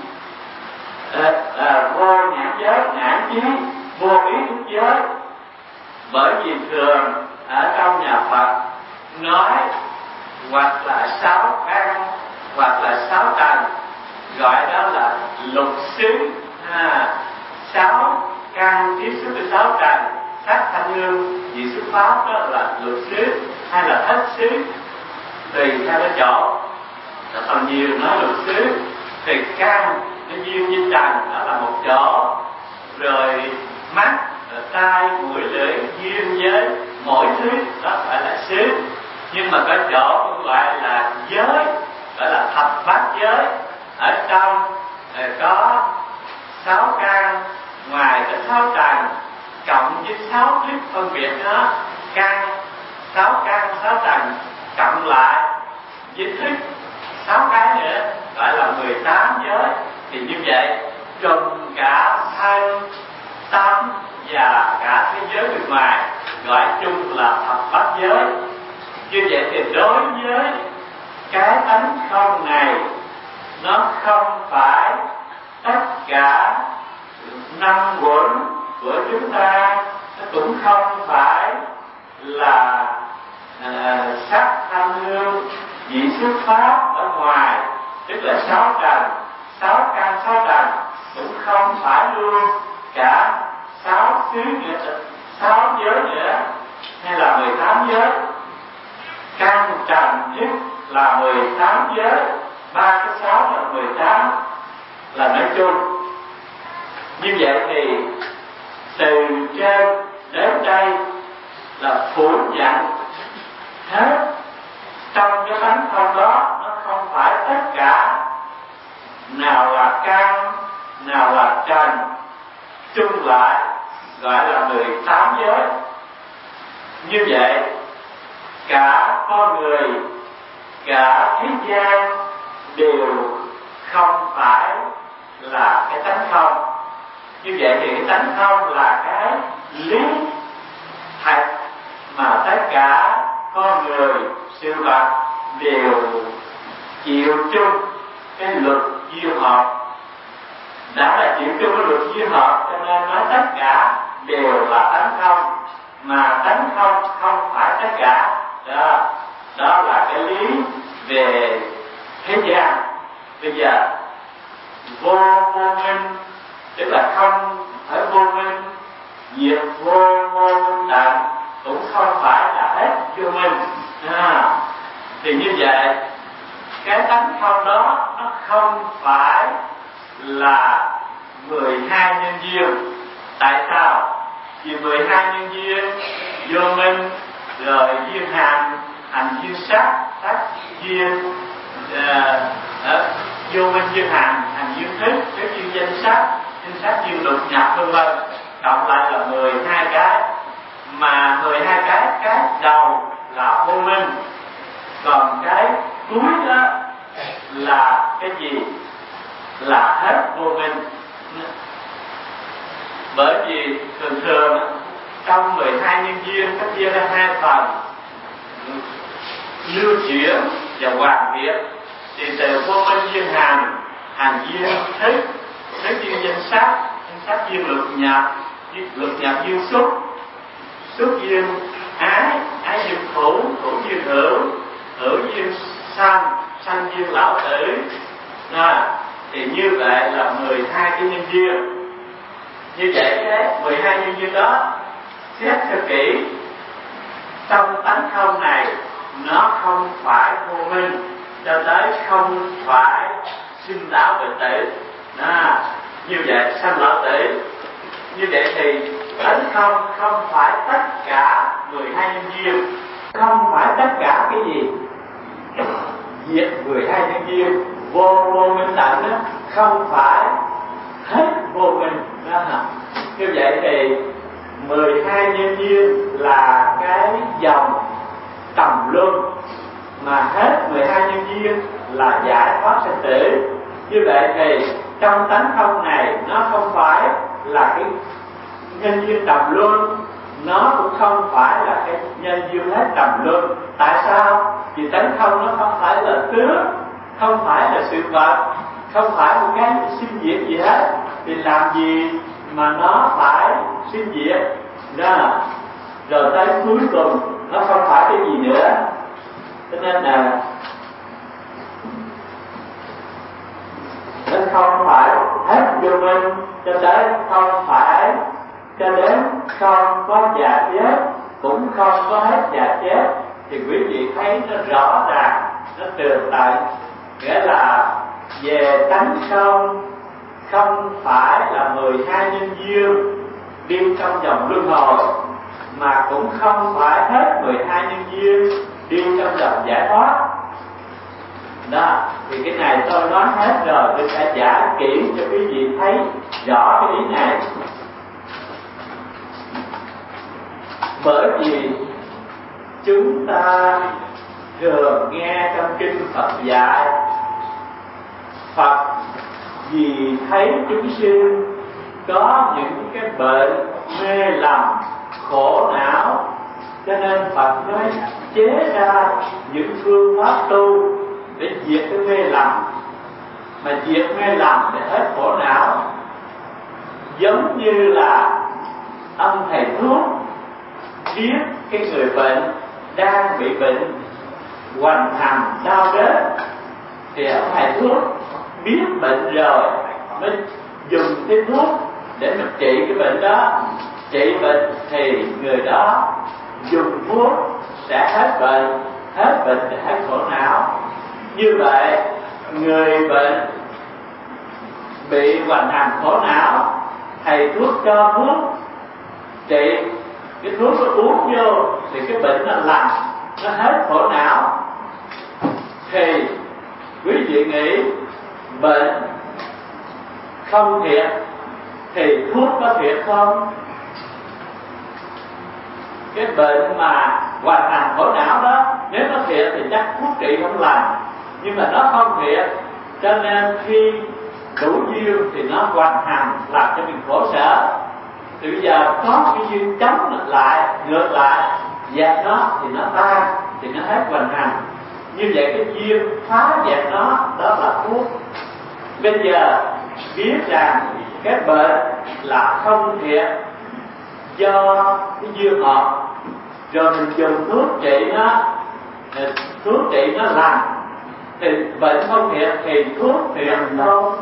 Speaker 1: à, à, vô nhãn giới ngải trí, vô ý thức giới. Bởi vì thường ở trong nhà Phật nói hoặc là sáu căn hoặc là sáu trần, gọi đó là lục xứ. À, sáu căn tiếp xúc với sáu trần, sắc thanh hương vị xuất pháp, đó là lục xứ hay là thất xứ, tùy theo cái chỗ. Phần nhiều nói lục xứ thì căn nó duyên với trần, đó là một chỗ. Rồi mắt, tai, mũi, lưỡi duyên với mỗi thứ, đó gọi là xứ. Nhưng mà có chỗ cũng gọi là giới, gọi là thập bát giới. Ở trong có sáu căn, ngoài có sáu trần, cộng với sáu thức phân biệt đó, căn sáu căn sáu trần cộng lại với thức sáu cái nữa, gọi là mười tám giới. Thì như vậy trùng cả thân tâm và cả thế giới bên ngoài, gọi chung là thập bát giới. Như vậy thì đối với cái tánh không này, nó không phải tất cả năm quẩn của chúng ta, nó cũng không phải là à, sắc thanh hương vị xuất pháp ở ngoài, tức là sáu trần, sáu căn sáu trần, cũng không phải luôn cả sáu xứ nữa, sáu giới nữa, hay là mười tám giới. Căn trần nhất là mười tám giới, ba cái sáu là mười tám, là nói chung. Như vậy thì từ trên đến đây là phủ nhận hết trong cái tánh không đó, nó không phải tất cả, nào là căn, nào là trần, chung lại gọi là mười tám giới. Như vậy cả con người, cả thế gian đều không phải là cái tánh không. Như vậy thì cái tánh không là cái lý thật mà tất cả con người, sự vật đều chịu chung cái luật duyên hợp. Đã là chịu chung cái luật duyên hợp, cho nên nói tất cả đều là tánh không, mà tánh không không phải tất cả. Đó, đó là cái lý về thế gian. Bây giờ vô vô minh, tức là không phải vô minh, diệt vô vô minh tận, cũng không phải là hết vô minh. À, thì như vậy cái tánh không đó nó không phải là mười hai nhân duyên. Tại sao? Vì mười hai nhân duyên vô minh, rồi duyên hành, hành duyên sắc, sắc duyên uh, vô minh duyên hành, hành duyên thức, thức duyên danh sắc, danh sắc duyên lục nhập vân vân, cộng lại là mười hai cái. Mà mười hai cái, cái đầu là vô minh, còn cái cuối đó là cái gì? Là hết vô minh. Bởi vì thường thường trong mười hai nhân duyên có chia ra hai phần, lưu chuyển và hoàn thiện. Thì từ vô minh duyên hành, hành duyên thức, thức duyên danh sắc, danh sắc duyên lục nhập, lục nhập duyên xúc, xúc duyên ái, ái duyên thủ, thủ duyên hữu, hữu duyên sanh, sanh duyên lão tử. À, thì như vậy là mười hai cái nhân duyên. Như vậy cái mười hai nhân duyên đó xét cho kỹ, trong tánh không này nó không phải vô minh, cho tới không phải sinh lão bệnh tử. À, như vậy sanh lão tử. Như vậy thì tánh không không phải tất cả mười hai nhân duyên, không phải tất cả cái gì diệt mười hai nhân duyên, vô vô minh tận đó không phải hết vô minh đó. Như vậy thì mười hai nhân duyên là cái dòng tầm luân, mà hết mười hai nhân duyên là giải thoát sanh tử. Như vậy thì trong tánh không này nó không phải là cái nhân duyên tầm luân, nó cũng không phải là cái nhân duyên hết tầm luân. Tại sao? Vì tánh không nó không phải là tướng, không phải là sự vật, không phải một cái sinh diệt gì hết, thì làm gì mà nó phải sinh diệt đó. Rồi tới cuối cùng nó không phải cái gì nữa. Cho nên là nó không phải hết vô minh cho tới không phải cho đến không có già chết, cũng không có hết già chết. Thì quý vị thấy nó rõ ràng, nó tường tận, nghĩa là về tánh không, không phải là mười hai nhân duyên đi trong vòng luân hồi, mà cũng không phải hết mười hai nhân duyên đi trong vòng giải thoát đó. Thì cái này tôi nói hết rồi, tôi sẽ giải kỹ cho quý vị thấy rõ cái ý này. Bởi vì chúng ta thường nghe trong kinh Phật dạy, Phật vì thấy chúng sinh có những cái bệnh mê lầm khổ não, cho nên Phật mới chế ra những phương pháp tu để diệt cái mê lầm. Mà diệt mê lầm để hết khổ não, giống như là ông thầy thuốc biết cái người bệnh đang bị bệnh hoành hành đau đớn, thì ông thầy thuốc biết bệnh rồi mới dùng cái thuốc để mà trị cái bệnh đó. Trị bệnh thì người đó dùng thuốc sẽ hết bệnh, hết bệnh thì hết khổ não. Như vậy người bệnh bị hoành hành khổ não, thầy thuốc cho thuốc trị, cái thuốc nó uống vô thì cái bệnh nó lành, nó hết khổ não. Thì quý vị nghĩ bệnh không thiệt thì thuốc có thiệt không? Cái bệnh mà hoành hành khổ não đó, nếu nó thiệt thì chắc thuốc trị không lành, nhưng mà nó không thiệt, cho nên khi đủ duyên thì nó hoành hành làm cho mình khổ sở. Thì bây giờ có cái duyên chống lại, ngược lại, dẹp nó thì nó tan, thì nó hết hoành hành. Như vậy cái duyên phá dẹp nó, đó là thuốc. Bây giờ biết rằng cái bệnh là không thiệt do cái duyên hợp, rồi mình dùng thuốc trị nó, thuốc trị nó lành, thì bệnh không thiệt thì thuốc thiệt không?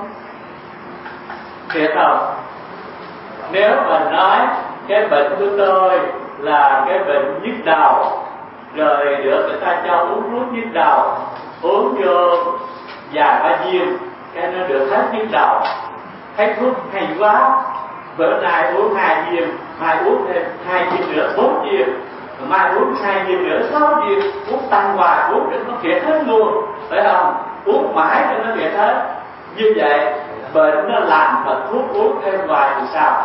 Speaker 1: Thiệt không? Nếu mình nói cái bệnh của tôi là cái bệnh nhức đầu, rồi được người ta cho uống thuốc nhức đầu, uống vô vài ba viên cái nó được hết nhức đầu, thấy thuốc hay quá, bữa nay uống hai viên, mai uống thêm hai viên nữa, bốn viên, rồi mai uống hai viên nữa, sáu viên, uống tăng hoài, uống đến nó thiệt hết luôn, phải không? Uống mãi cho nó thiệt hết. Như vậy bệnh nó lành mà thuốc uống thêm hoài thì sao?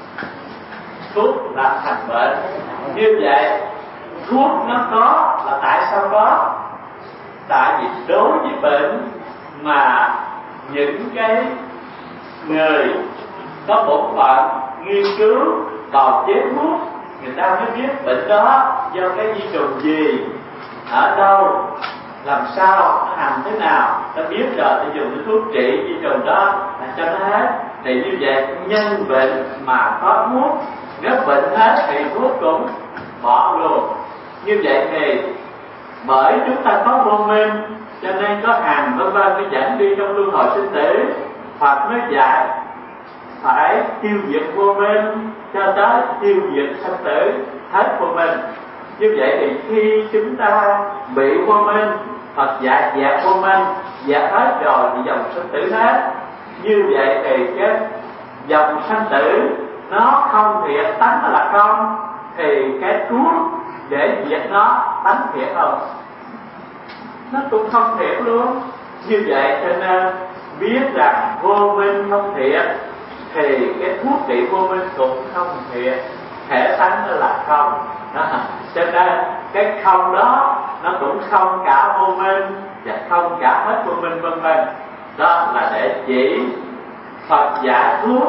Speaker 1: Thuốc làm thành bệnh. Như vậy thuốc nó có là tại sao có? Tại vì đối với bệnh mà những cái người có bổn phận nghiên cứu bào chế thuốc, người ta mới biết bệnh đó do cái vi trùng gì, ở đâu, làm sao, nó hành thế nào, ta biết rồi ta dùng cái thuốc trị vi trùng đó là cho nó hết. Thì như vậy nhân bệnh mà có thuốc, nếu bệnh hết thì thuốc cũng bỏ luôn. Như vậy thì bởi chúng ta có vô minh, cho nên có hành vân vân mới dẫn đi trong luân hồi sinh tử. Phật mới dạy phải tiêu diệt vô minh cho tới tiêu diệt sanh tử, hết vô minh. Như vậy thì khi chúng ta bị vô minh, Phật dạy dẹp vô minh, dẹp hết rồi thì dòng sanh tử hết. Như vậy thì cái dòng sanh tử nó không thiệt, tánh nó là không, thì cái thuốc để diệt nó tánh thiệt không? Nó cũng không thiệt luôn. Như vậy cho nên biết rằng vô minh không thiện thì cái thuốc trị vô minh cũng không thiện, thể tánh nó là không đó. Cho nên cái không đó nó cũng không cả vô minh và không cả hết vô minh vân vân. Đó là để chỉ Phật dạy thuốc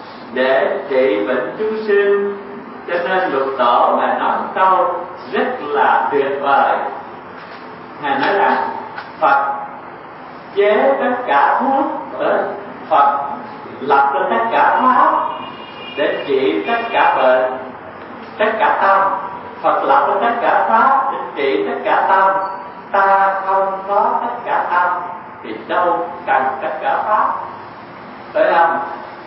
Speaker 1: để trị bệnh chúng sinh. Cho nên Lục Tổ là nói một câu rất là tuyệt vời. Ngài nói rằng Phật chế tất cả thuốc, Phật lập ra tất cả pháp để trị tất cả bệnh, tất cả tâm. Phật lập ra tất cả pháp để trị tất cả tâm. Ta không có tất cả tâm thì đâu cần tất cả pháp, phải không?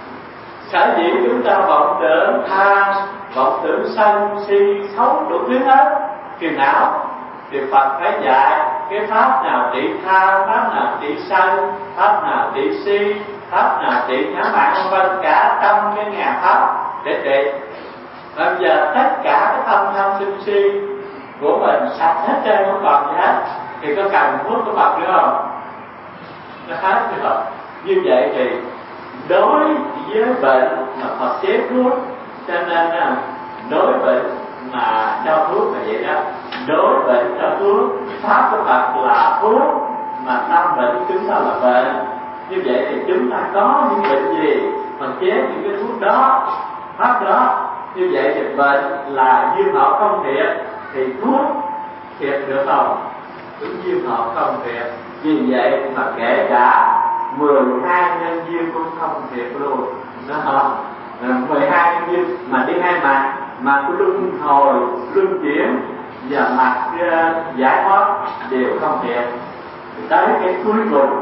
Speaker 1: Sở dĩ chúng ta vọng tưởng than, vọng tưởng sân si xấu đủ thứ hết phiền não, thì Phật phải dạy cái pháp nào trị than, pháp nào trị sân, pháp nào trị si, pháp nào trị ngã mạn vân vân, cả trăm cái ngàn pháp để trị. Bây giờ tất cả cái tâm tham sân si của mình sạch hết trơn, không còn gì hết, thì có cần thuốc của Phật nữa không? Nó hết rồi. Như vậy thì đối với bệnh mà Phật chế thuốc, cho nên là đối bệnh mà cho thuốc là vậy đó. Đối bệnh cho thuốc, pháp của Phật là thuốc, mà tâm bệnh chúng ta là bệnh. Như vậy thì chúng ta có những bệnh gì mà chế những cái thuốc đó, pháp đó. Như vậy thì bệnh là duyên hợp không thiện, thì thuốc thiệt được không? Cũng duyên hợp không thiện. Vì vậy mà kể cả mười hai nhân duyên cũng không thiệt luôn đó không? Mười hai nhân duyên mà đi hai mặt, mặt của luân hồi, luân chuyển và mặt uh, giải thoát đều không thiệt. Tới cái cuối cùng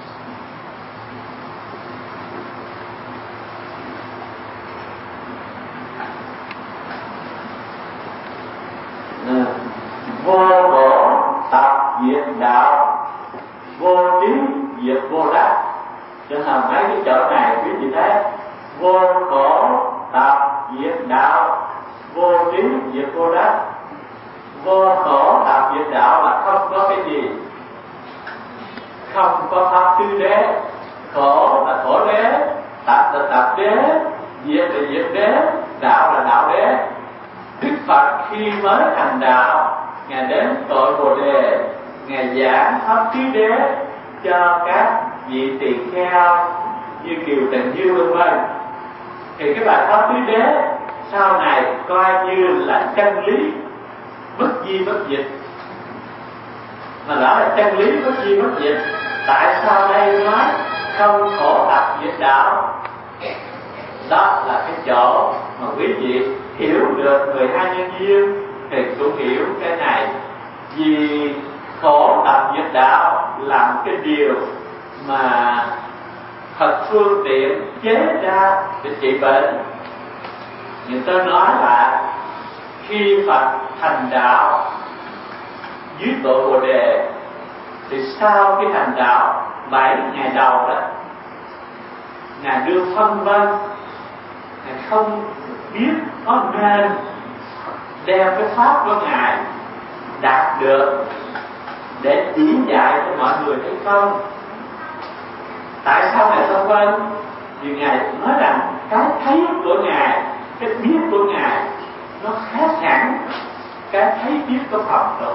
Speaker 1: vô khổ tập diệt đạo, vô trí diệt vô đắc. Cho nên mấy cái chỗ này quý vị thấy, vô khổ tập diệt đạo, vô trí diệt vô đắc. Vô khổ tập diệt đạo là không có cái gì, không có pháp tứ đế. Khổ là khổ đế, tập là tập đế, diệt là diệt đế, đạo là đạo đế. Đức Phật khi mới thành đạo, Ngài đến tội Bồ Đề, Ngài giảng pháp tứ đế cho các vị tỳ kheo như Kiều Trần Như vân vân. Thì cái bài pháp tứ đế sau này coi như là chân lý bất di bất dịch. Mà đó là chân lý bất di bất dịch, tại sao đây nói không khổ tập diệt đạo? Đó là cái chỗ mà quý vị hiểu được mười hai nhân duyên thì cũng hiểu cái này. Vì khổ tập diệt đạo là một cái điều mà thật phương tiện chế ra để trị bệnh. Nhưng tôi nói là khi Phật thành đạo dưới tội Bồ Đề, thì sau khi thành đạo bảy ngày đầu đó, Ngài đưa phân vân, Ngài không biết có nên đem cái pháp của Ngài đạt được để chỉ dạy cho mọi người hay không. Tại sao Ngài phân vân? Vì Ngài nói rằng cái thấy của Ngài, cái biết của Ngài nó khác hẳn cái thấy biết của phàm tục.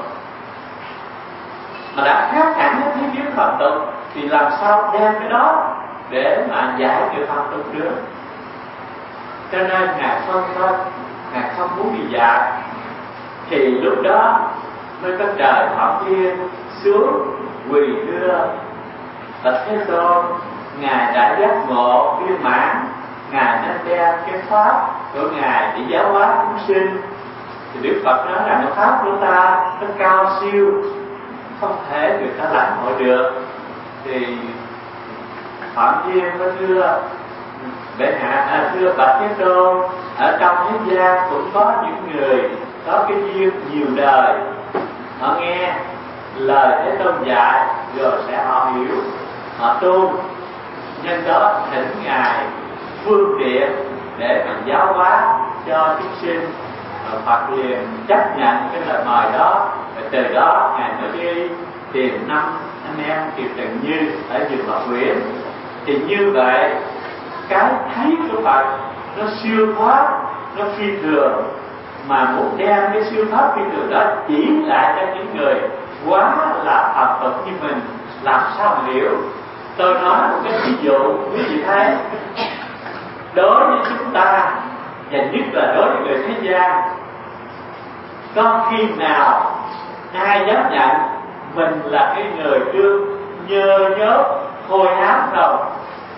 Speaker 1: Mà đã khác hẳn cái thấy biết phàm tục thì làm sao đem cái đó để mà giải cho phàm tục được? Cho nên Ngài phân vân, Ngài không muốn đi dạy. Thì lúc đó mới có trời Phạm Thiên xuống quỳ đưa Bạch Thế Tôn. Ngài đã giác ngộ viên mãn, Ngài nên đem cái pháp của Ngài để giáo hóa chúng sinh. Thì Đức Phật nói rằng cái pháp của ta nó cao siêu, không thể người ta lãnh hội được. Thì Phạm Thiên có thưa bệ hạ, à, thưa Bạch Thế Tôn, ở trong thế gian cũng có những người có cái duyên nhiều đời, họ nghe lời Thế Tôn dạy rồi sẽ họ hiểu, họ tu. Nhân đó thỉnh Ngài phương tiện để mà giáo hóa cho chúng sinh. Phật liền chấp nhận cái lời mời đó. Và từ đó Ngài mới đi tìm năm anh em Kiều Trần Như ở vườn Ngọc Nguyễn. Thì như vậy cái thấy của Phật nó siêu thoát, nó phi thường, mà muốn đem cái siêu thoát phi thường đó chỉ lại cho những người quá là phật tục như mình làm sao liệu. Tôi nói một cái ví dụ quý vị thấy, đối với chúng ta và nhất là đối với người thế gian, có khi nào ai dám nhận mình là cái người đương nhơ nhớp hôi ám không?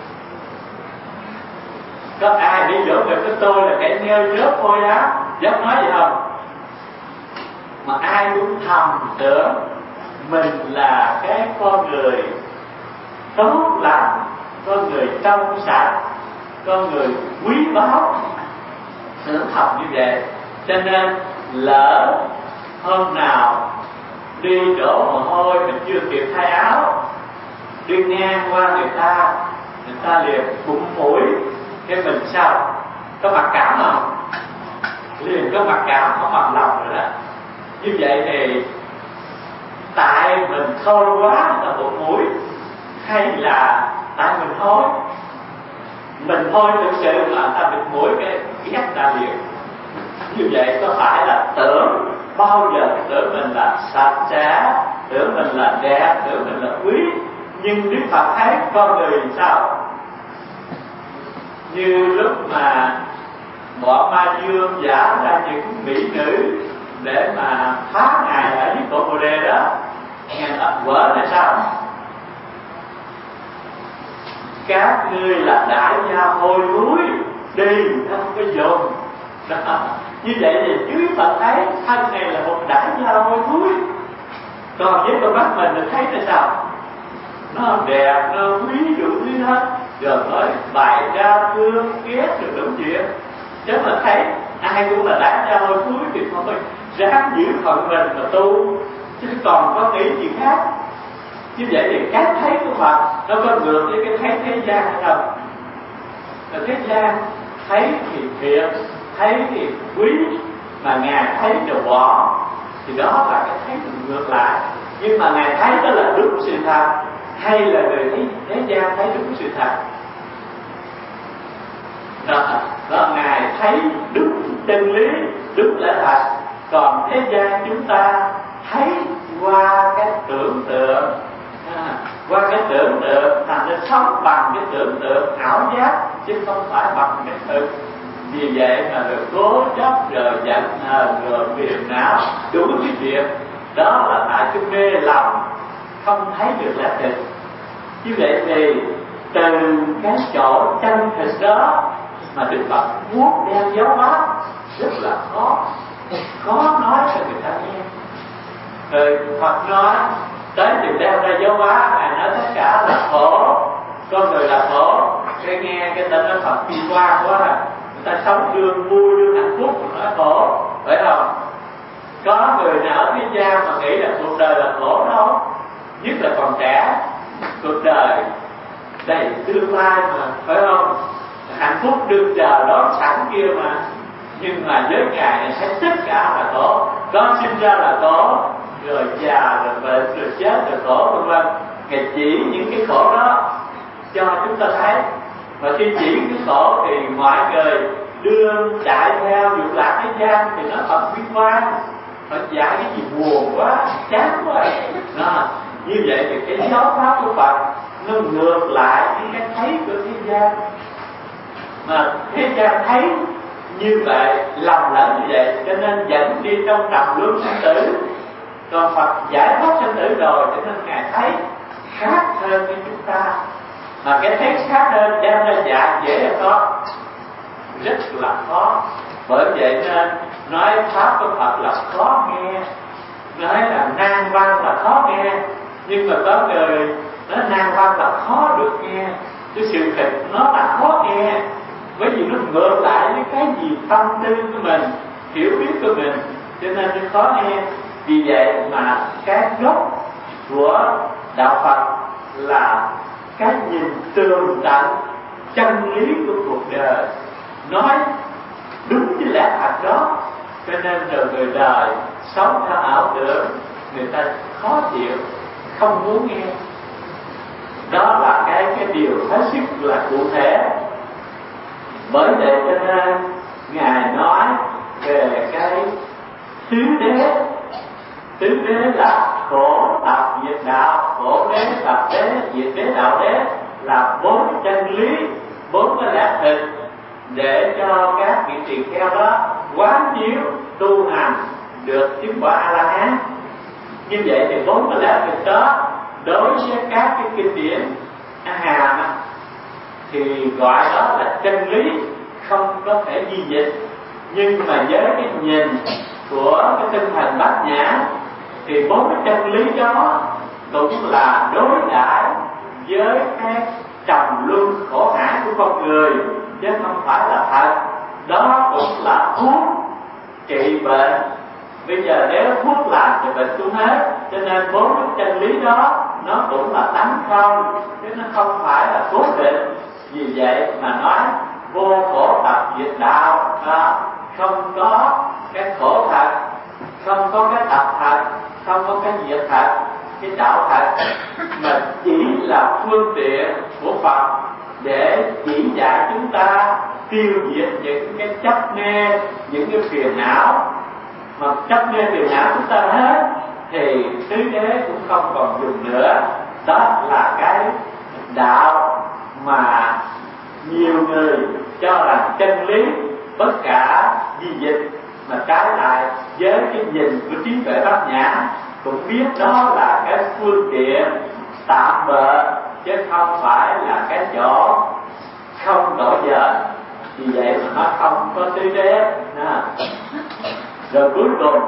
Speaker 1: Có ai để dỗ được cái tôi là kẻ nhơ nhớp hôi ám dám nói gì không? Mà ai cũng thầm tưởng mình là cái con người tốt lành, con người trong sạch, con người quý báu, tưởng thầm như vậy. Cho nên lỡ hôm nào đi đổ mồ hôi mình chưa kịp thay áo, đi ngang qua người ta, người ta liền bụng mũi cái mình sao? Có mặc cảm không? Liền có mặc cảm, không bằng lòng rồi đó. Như vậy thì tại mình thôi quá người ta bụng mũi, hay là tại mình thôi? Mình thôi thực sự là ta bịt mũi cái ghét ta liền. Như vậy có phải là tưởng bao giờ tưởng mình là sạch sẽ, tưởng mình là đẹp, tưởng mình là quý? Nhưng Đức Phật thấy con người sao? Như lúc mà bọn ma dương giả ra những mỹ nữ để mà phá ngài ở dưới cổ Bồ Đề đó, ngài ấp vỡ là sao? Các ngươi là đại gia hôi thối, đi không có dùng đó. Như vậy thì dưới Phật thấy thân này là một đại gia hôi thối, còn với con mắt mình thì thấy là sao? Nó đẹp, nó quý đủ thứ hết, rồi nói bài ra thương ghét được đúng chuyện. Chứ mà thấy ai cũng là đại gia hôi thối thì thôi ráng giữ phận mình mà tu, chứ còn có nghĩ gì khác. Như vậy thì cái thấy của Phật nó có ngược với cái thấy thế gian hay không? Là thế gian thấy thì thiện, thấy thì quý, mà Ngài thấy rồi bỏ, thì đó là cái thấy ngược lại. Nhưng mà Ngài thấy đó là đúng sự thật, hay là người thấy thế gian thấy đúng sự thật? Đó, đó Ngài thấy đúng chân lý, đúng lẽ thật. Còn thế gian chúng ta thấy qua cái tưởng tượng, à, qua cái tưởng tượng, thành ra sống bằng cái tưởng tượng ảo giác, chứ không phải bằng cái thực. Vì vậy mà rồi cố chấp, rồi giận hờn, rồi phiền não, đủ cái việc. Đó là tại cái mê lòng, không thấy được lẽ thực. Như vậy thì từ cái chỗ chân thực đó mà Đức Phật muốn đem giáo hóa rất là khó, khó nói cho người ta nghe. Rồi Phật nói tới chừng đem ra giáo hóa, Ngài nói tất cả là khổ, con người là khổ. Cái nghe cái tên nói Phật bi quan quá à, người ta sống đương vui đương hạnh phúc mà nói khổ, phải không? Có người nào ở thế gian mà nghĩ là cuộc đời là khổ đâu, nhất là còn trẻ. Cuộc đời đầy tương lai mà, phải không? Hạnh phúc đương chờ đón sẵn kia mà. Nhưng mà với Ngài thấy tất cả là khổ. Con sinh ra là khổ, rồi già, rồi bệnh, rồi chết, rồi khổ, vân vân. Ngài chỉ những cái khổ đó cho chúng ta thấy. Và khi chỉ cái khổ thì mọi người đương chạy theo dục lạc thế gian thì nó thật bi quan. Phật dạy cái gì buồn quá, chán quá. Đó. Như vậy thì cái giáo pháp của Phật nó ngược lại với cái thấy của thế gian. Mà thế gian thấy như vậy, lầm lẫn như vậy, cho nên dẫn đi trong trầm luân sinh tử. Còn Phật giải thoát sinh tử rồi, cho nên Ngài thấy khác hơn với chúng ta. Mà cái thấy khác hơn đem ra dạy dễ hay không? Rất là khó. Bởi vậy nên nói pháp của Phật là khó nghe, nói là nan văn là khó nghe. Nhưng mà có người nói nan văn là khó được nghe. Cái sự thật nó là khó nghe, bởi vì nó ngược lại với cái gì tâm tư của mình, hiểu biết của mình, cho nên nó khó nghe. Vì vậy mà cái gốc của đạo Phật là cái nhìn tường tận chân lý của cuộc đời, nói đúng với lẽ thật đó. Cho nên rồi người đời sống theo ảo tưởng, người ta khó chịu, không muốn nghe. Đó là cái cái điều hết sức là cụ thể. Bởi vậy cho nên Ngài nói về cái tứ đế. Tứ đế là khổ tập diệt đạo, khổ đế tập đế diệt đế đạo đế, là bốn chân lý, bốn cái lẽ thực để cho các vị tỳ kheo đó quán chiếu tu hành được chứng quả A La Hán. Như vậy thì bốn cái lẽ thực đó đối với các cái kinh điển A Hàm thì gọi đó là chân lý, không có thể di dịch. Nhưng mà với cái nhìn của cái tinh thần bát nhã thì bốn cái chân lý đó cũng là đối đãi với cái trầm luân khổ hải của con người, chứ không phải là thật. Đó cũng là thuốc trị bệnh. Bây giờ nếu thuốc làm thì bệnh cũng hết. Cho nên bốn cái chân lý đó nó cũng là tánh không, chứ nó không phải là cố định. Vì vậy mà nói vô khổ tập diệt đạo, à, không có cái khổ thật, không có cái tập thật, không có cái diệt thật, cái đạo thật, mà chỉ là phương tiện của Phật để chỉ dạy chúng ta tiêu diệt những cái chấp mê, những cái phiền não. Mà chấp mê phiền não chúng ta hết thì tứ đế cũng không còn dùng nữa. Đó là cái đạo mà nhiều người cho rằng chân lý tất cả di dịch, mà trái lại với cái nhìn của trí tuệ bát nhã cũng biết đó là cái phương tiện tạm bợ, chứ không phải là cái chỗ không đổi giờ. Vì vậy mà nó không có tứ đế. Rồi cuối cùng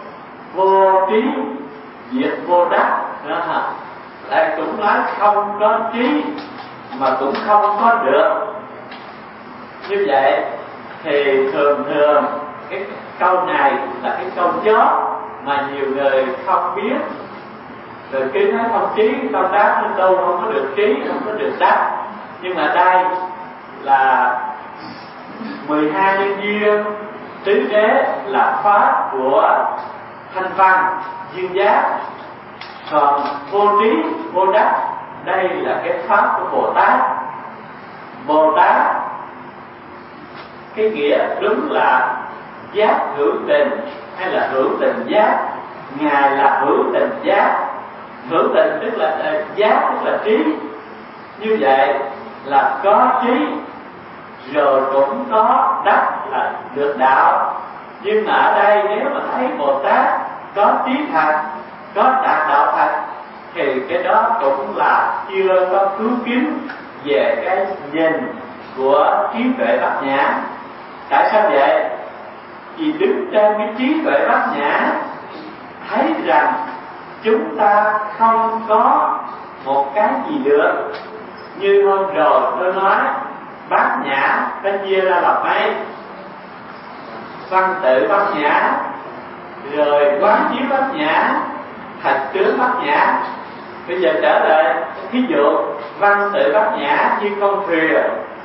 Speaker 1: vô trí diệt vô đắc, lại cũng nói không có trí mà cũng không có được. Như vậy thì thường thường cái câu này là cái câu chót mà nhiều người không biết. Rồi khi nói không trí không đắc nên đâu không có được trí, không có được đắc. Nhưng mà đây là mười hai nhân duyên, tứ đế là pháp của thanh văn duyên giác, còn vô trí vô đắc đây là cái pháp của Bồ Tát. Bồ Tát cái nghĩa đúng là giác hữu tình hay là hữu tình giác. Ngài là hữu tình giác. Hữu tình tức là giác, tức là trí. Như vậy là có trí rồi cũng có đắc là được đạo. Nhưng mà ở đây nếu mà thấy Bồ Tát có trí thật, có đạt đạo thật, thì cái đó cũng là chưa có cứu kính về cái nhìn của trí tuệ bát nhã. Tại sao vậy? Vì đứng trên cái trí tuệ bát nhã thấy rằng chúng ta không có một cái gì được. Như hôm rồi tôi nói bát nhã nó chia ra làm mấy: văn tự bát nhã, rồi quán chiếu bát nhã, thật tướng bát nhã. Bây giờ trở lại ví dụ văn tự bát nhã như con thuyền.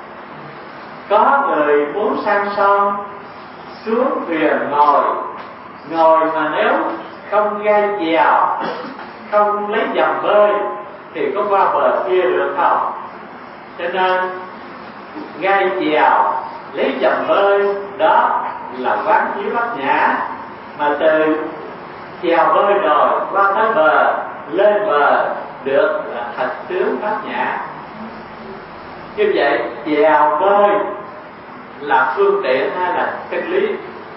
Speaker 1: Có người muốn sang sông xuống thuyền ngồi, ngồi mà nếu không gai chèo, không lấy dầm bơi thì có qua bờ kia được không? Cho nên gai chèo, lấy dầm bơi đó là quán chiếu bát nhã. Mà từ chèo bơi rồi qua tới bờ, lên bờ được là thật tướng bát nhã. Như vậy chèo bơi là phương tiện hay là chân lý?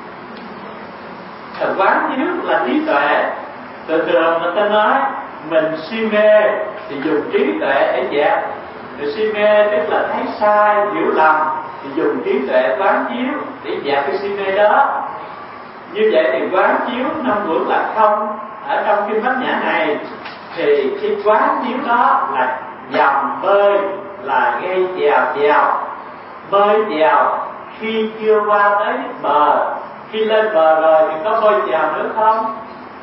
Speaker 1: Thật quán chiếu là trí tuệ. Từ thường người ta nói mình si mê thì dùng trí tuệ để dẹp. Thì si mê tức là thấy sai, hiểu lầm thì dùng trí tuệ quán chiếu để dẹp cái si mê đó. Như vậy thì quán chiếu năm ngưỡng là không. Ở trong kinh bát nhã này thì cái quán chiếu đó là dầm bơi, là gây chèo chèo. Bơi chèo khi chưa qua tới bờ, khi lên bờ rồi thì có bơi chèo nữa không?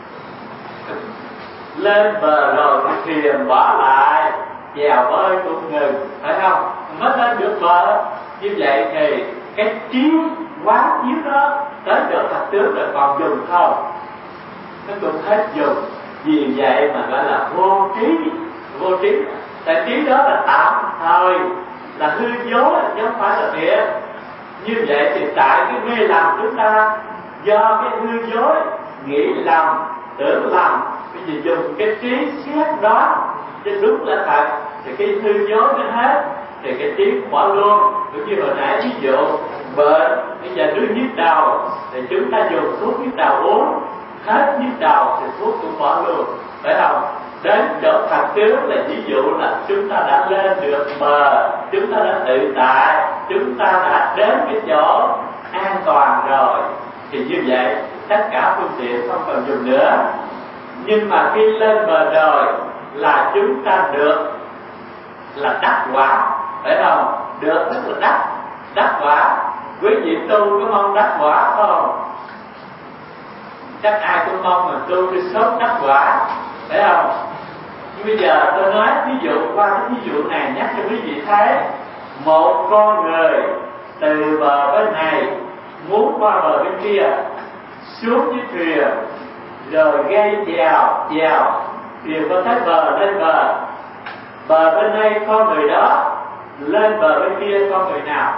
Speaker 1: Lên bờ rồi thì thuyền bỏ lại, chèo bơi cũng ngừng, phải không? Mới lên được bờ. Như vậy thì cái chiếu quán chiếu đó tới được thật tướng rồi còn dùng không? Nó cũng hết dùng. Vì vậy mà gọi là vô trí. Vô trí, tại trí đó là tạm thời, là hư dối, chứ không phải là thiệt. Như vậy thì tại cái mê lầm chúng ta, do cái hư dối, nghĩ lầm, tưởng lầm, bây giờ dùng cái trí xét đoán chứ đúng là thật, thì cái hư dối nó hết, thì cái trí bỏ luôn. Cũng như hồi nãy ví dụ bệnh, bây giờ đứa nhức đầu thì chúng ta dùng thuốc nhức đầu uống, hết nhức đầu thì thuốc cũng bỏ luôn, phải không? Đến chỗ thật tướng là ví dụ là chúng ta đã lên được bờ, chúng ta đã tự tại, chúng ta đã đến cái chỗ an toàn rồi, thì như vậy tất cả phương tiện không cần dùng nữa. Nhưng mà khi lên bờ rồi là chúng ta được là đắc quả, phải không? Được tức là đắc, đắc quả. Quý vị tu có mong đắc quả không? Chắc ai cũng mong mà tu đi sớm đắc quả, phải không? Nhưng bây giờ tôi nói ví dụ qua cái ví dụ này nhắc cho quý vị thấy, một con người từ bờ bên này muốn qua bờ bên kia, xuống dưới thuyền rồi gây chèo chèo, thuyền có tới bờ, lên bờ, bờ bên đây con người đó, lên bờ bên kia con người nào?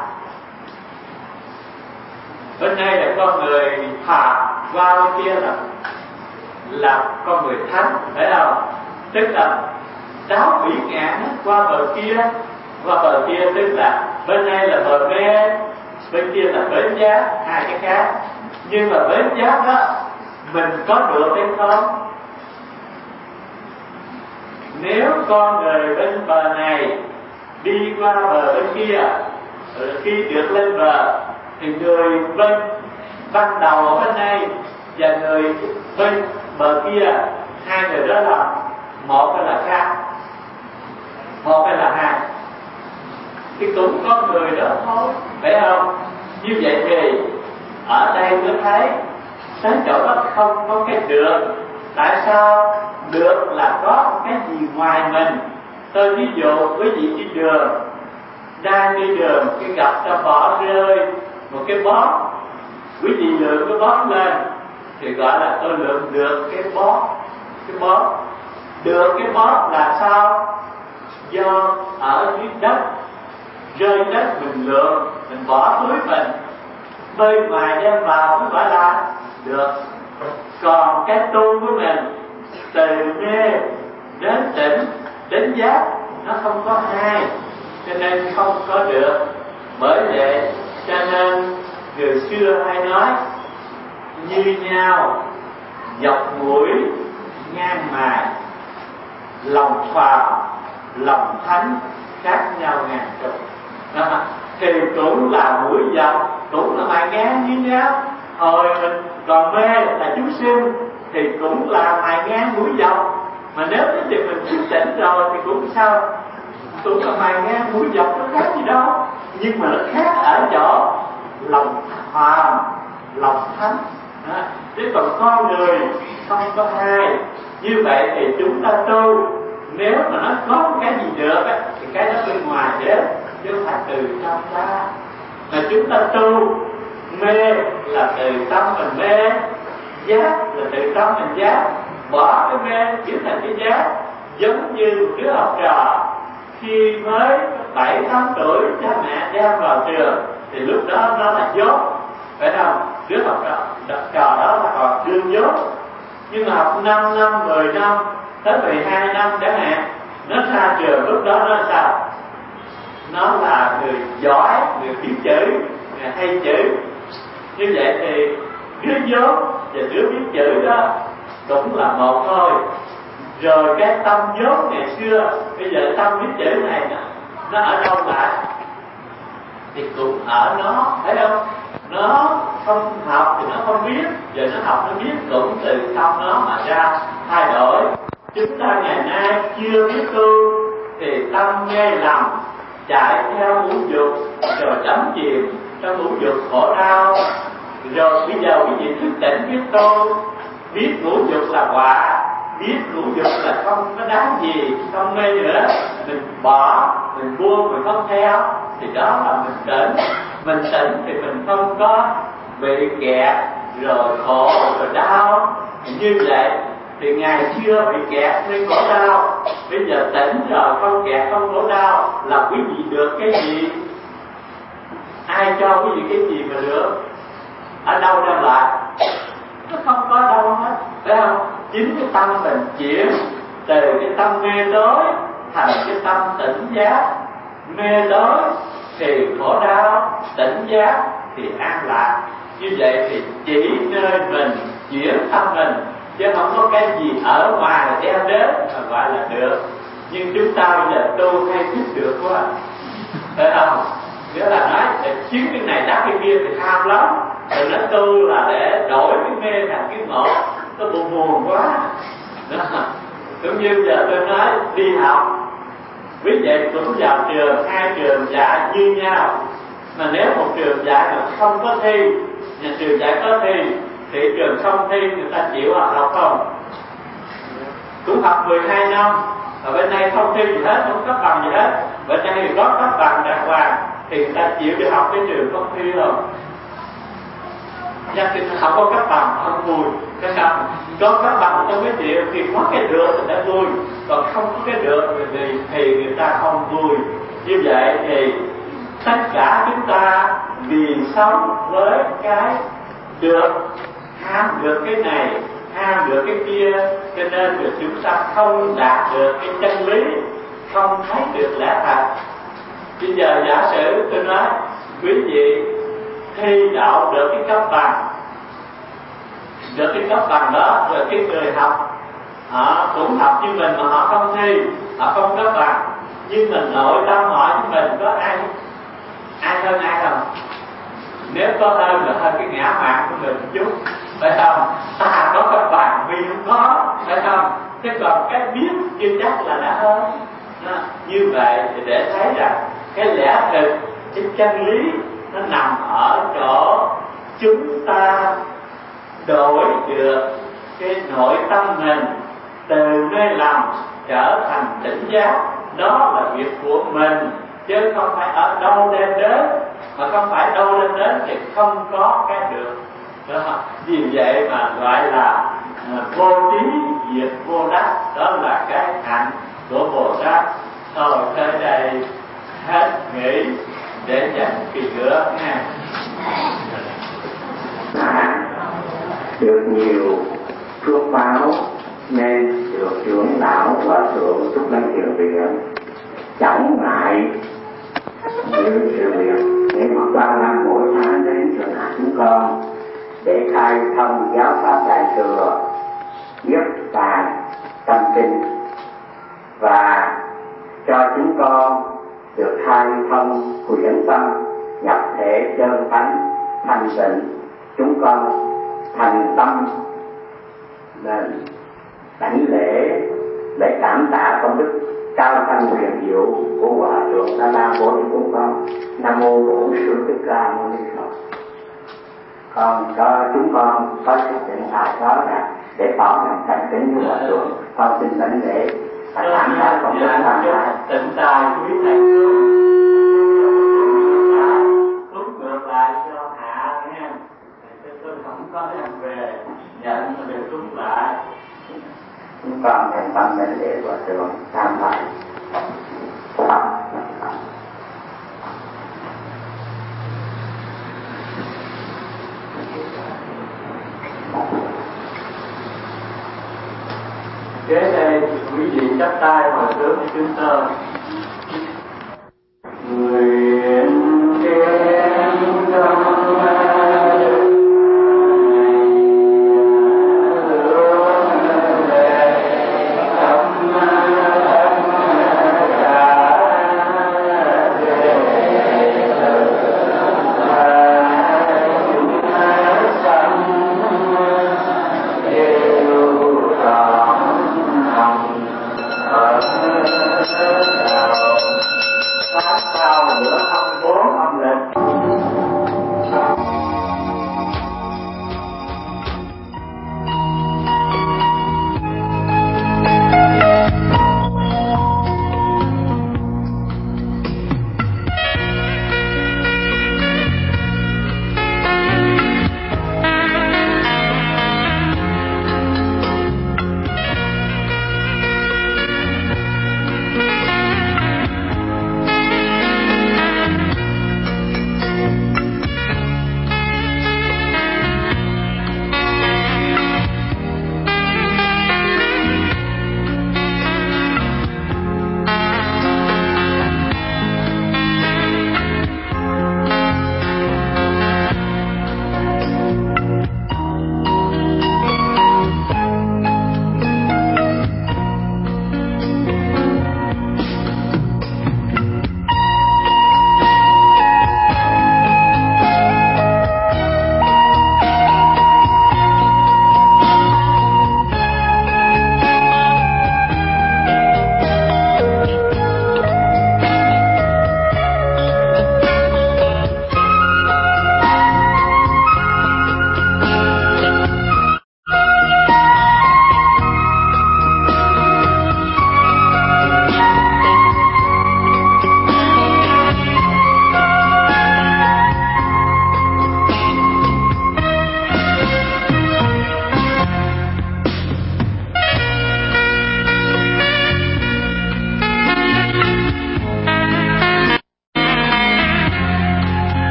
Speaker 1: Bên đây là con người phàm, qua bên kia là là con người thánh, phải không? Tức là đáo bỉ ngạn qua bờ kia, qua bờ kia tức là bên đây là bờ mê, bên kia là bến giác, hai cái khác. Nhưng mà bến giác đó mình có được hay không? Nếu con người bên bờ này đi qua bờ bên kia, khi được lên bờ thì người bên ban đầu ở bên đây và người bên bờ kia, hai người đó là một hay là khác? Một hay là hai? Thì cũng có người đó thôi, phải không? Như vậy thì ở đây mới thấy đến chỗ đó không có cái được. Tại sao? Được là có cái gì ngoài mình. Tôi ví dụ quý vị đi đường, đang đi đường cái gặp ta bỏ rơi một cái bó, quý vị lượm cái bó lên thì gọi là tôi lượm được cái bó. Cái bó được cái bó là sao? Do ở dưới đất, rơi đất mình lượm, mình bỏ túi mình, bên ngoài đem vào mới gọi là được. Còn cái tu của mình từ mê đến tỉnh đến giác nó không có hai, cho nên không có được. Bởi vậy cho nên người xưa hay nói như nhau dọc mũi ngang mài, lòng phàm lòng thánh khác nhau ngàn trùng. Đó. Thì cũng là mũi dọc, cũng là mài ngang như nhau. Hồi mình còn mê là chúng sinh thì cũng là mài ngang mũi dọc. Mà nếu cái việc mình thức tỉnh rồi thì cũng sao? Cũng là mài ngang mũi dọc, nó khác gì đâu. Nhưng mà nó khác ở chỗ lòng phàm, lòng thánh. Đó. Chứ còn con người không có hai. Như vậy thì chúng ta tu, nếu mà nó có cái gì được á, thì cái đó bên ngoài đến, chứ không phải từ trong ra. Mà chúng ta tu, mê là từ tâm mình mê, giác là từ tâm mình giác, bỏ cái mê biến thành cái giác. Giống như một đứa học trò khi mới bảy tám tuổi cha mẹ đem vào trường thì lúc đó nó là dốt, phải không? Đứa học trò, học trò đó là còn đương dốt. Nhưng mà học năm năm, mười năm, tới mười hai năm chẳng hạn, nó ra trường lúc đó nó là sao? Nó là người giỏi, người biết chữ, người hay chữ. Như vậy thì đứa dốt và đứa biết chữ đó cũng là một thôi. Rồi cái tâm dốt ngày xưa, bây giờ tâm biết chữ này nó, nó ở đâu lại? Thì cũng ở nó, thấy không? Nó không học thì nó không biết, giờ nó học nó biết, cũng từ tâm nó mà ra thay đổi. Chúng ta ngày nay chưa biết tu thì tâm mê lầm, chạy theo ngũ dục, rồi đắm chìm trong ngũ dục khổ đau. Rồi bây giờ quý vị thức tỉnh biết tu, biết ngũ dục là quả, biết ngũ dục là không có đáng gì, không mê nữa, mình bỏ, mình buông, mình không theo, thì đó là mình tỉnh. Mình tỉnh thì mình không có bị kẹt, rồi khổ, rồi đau. Như vậy thì Ngài chưa bị kẹt nên khổ đau. Bây giờ tỉnh rồi không kẹt không khổ đau là quý vị được cái gì? Ai cho quý vị cái gì mà được? Ở đâu đem lại? Nó không có đâu hết, phải không? Chính cái tâm mình chuyển từ cái tâm mê tối thành cái tâm tỉnh giác. Mê tối thì khổ đau, tỉnh giác thì an lạc. Như vậy thì chỉ nơi mình chuyển tâm mình, chứ không có cái gì ở ngoài đem đến mà gọi là được. Nhưng chúng ta bây giờ tu hay thích được quá, phải không? Nghĩa là nói để chiếm cái này đáp cái kia thì tham lắm, rồi nó tu là để đổi cái mê thành cái ngộ, nó buồn buồn quá. Đó. Cũng như giờ tôi nói đi học, ví dụ cũng vào trường, hai trường dạy như nhau, mà nếu một trường dạy mà không có thi, nhà trường dạy có thi, thì trường không thi người ta chịu học, học không? Cũng học mười hai năm, ở bên đây không thi gì hết, không cấp bằng gì hết. Bên đây thì có cấp bằng đàng hoàng, thì người ta chịu đi học cái trường không thi không? Gia đình không có cấp bằng không vui, cái sao? Có cấp bằng trong cái chuyện thì có cái được người ta vui, còn không có cái được thì, thì người ta không vui. Như vậy thì tất cả chúng ta vì sống với cái được, ham được cái này, ham được cái kia, cho nên được chúng ta không đạt được cái chân lý, không thấy được lẽ thật. Bây giờ giả sử tôi nói quý vị thi đậu được cái cấp bằng, được cái cấp bằng đó, rồi cái người học họ cũng học như mình mà họ không thi, họ không cấp bằng, nhưng mà nội tâm họ với mình có ai ai hơn ai không? Nếu có hơn là hơn cái ngã mạn của mình một chút, phải không? Ta có cấp bằng vì không có, phải không? Chứ còn cái biết chưa chắc là đã hơn. Đó. Như vậy thì để thấy rằng cái lẽ thực, cái chân lý nó nằm ở chỗ chúng ta đổi được cái nội tâm mình từ mê lầm trở thành tỉnh giác. Đó là việc của mình, chứ không phải ở đâu đem đến, mà không phải đâu đem đến thì không có cái được. Đó. Vì vậy mà gọi là uh, vô trí diệt vô đắc, đó là cái hạnh của Bồ Tát. Thôi tới đây hết nghỉ để dành kỳ nữa nha.
Speaker 2: Được nhiều phước báo nên được trưởng lão và thượng Trúc Lâm Thiền Viện chẳng ngại những sự việc để mặc bao năm mỗi tháng đến trường hạ chúng con để khai thông giáo pháp đại thừa, nhất bàn tâm kinh, và cho chúng con được khai thông quyển tâm nhập thể chân tánh thanh tịnh. Chúng con thành tâm nên đảnh lễ để cảm tạ công đức cao thanh huyền diệu của Hòa thượng Đa La Bố Đi chúng con. Nam mô Bổn Sư Thích Ca Mâu Ni Phật. Còn cho chúng con có sự tỉnh tài đó là để tỏ lòng thành kính với Hòa thượng, con xin đảnh lễ và cảm tạ công đức cao thanh.
Speaker 1: Tỉnh tài quý thầy xuống ngược lại cho hạ nghe, tôi không có đem về nhận mà được xuống lại.
Speaker 2: Chúng con thành tâm đảnh lễ Hòa thượng tham lại.
Speaker 1: Kế đây quý vị chắp tay hồi hướng cho chúng tôi.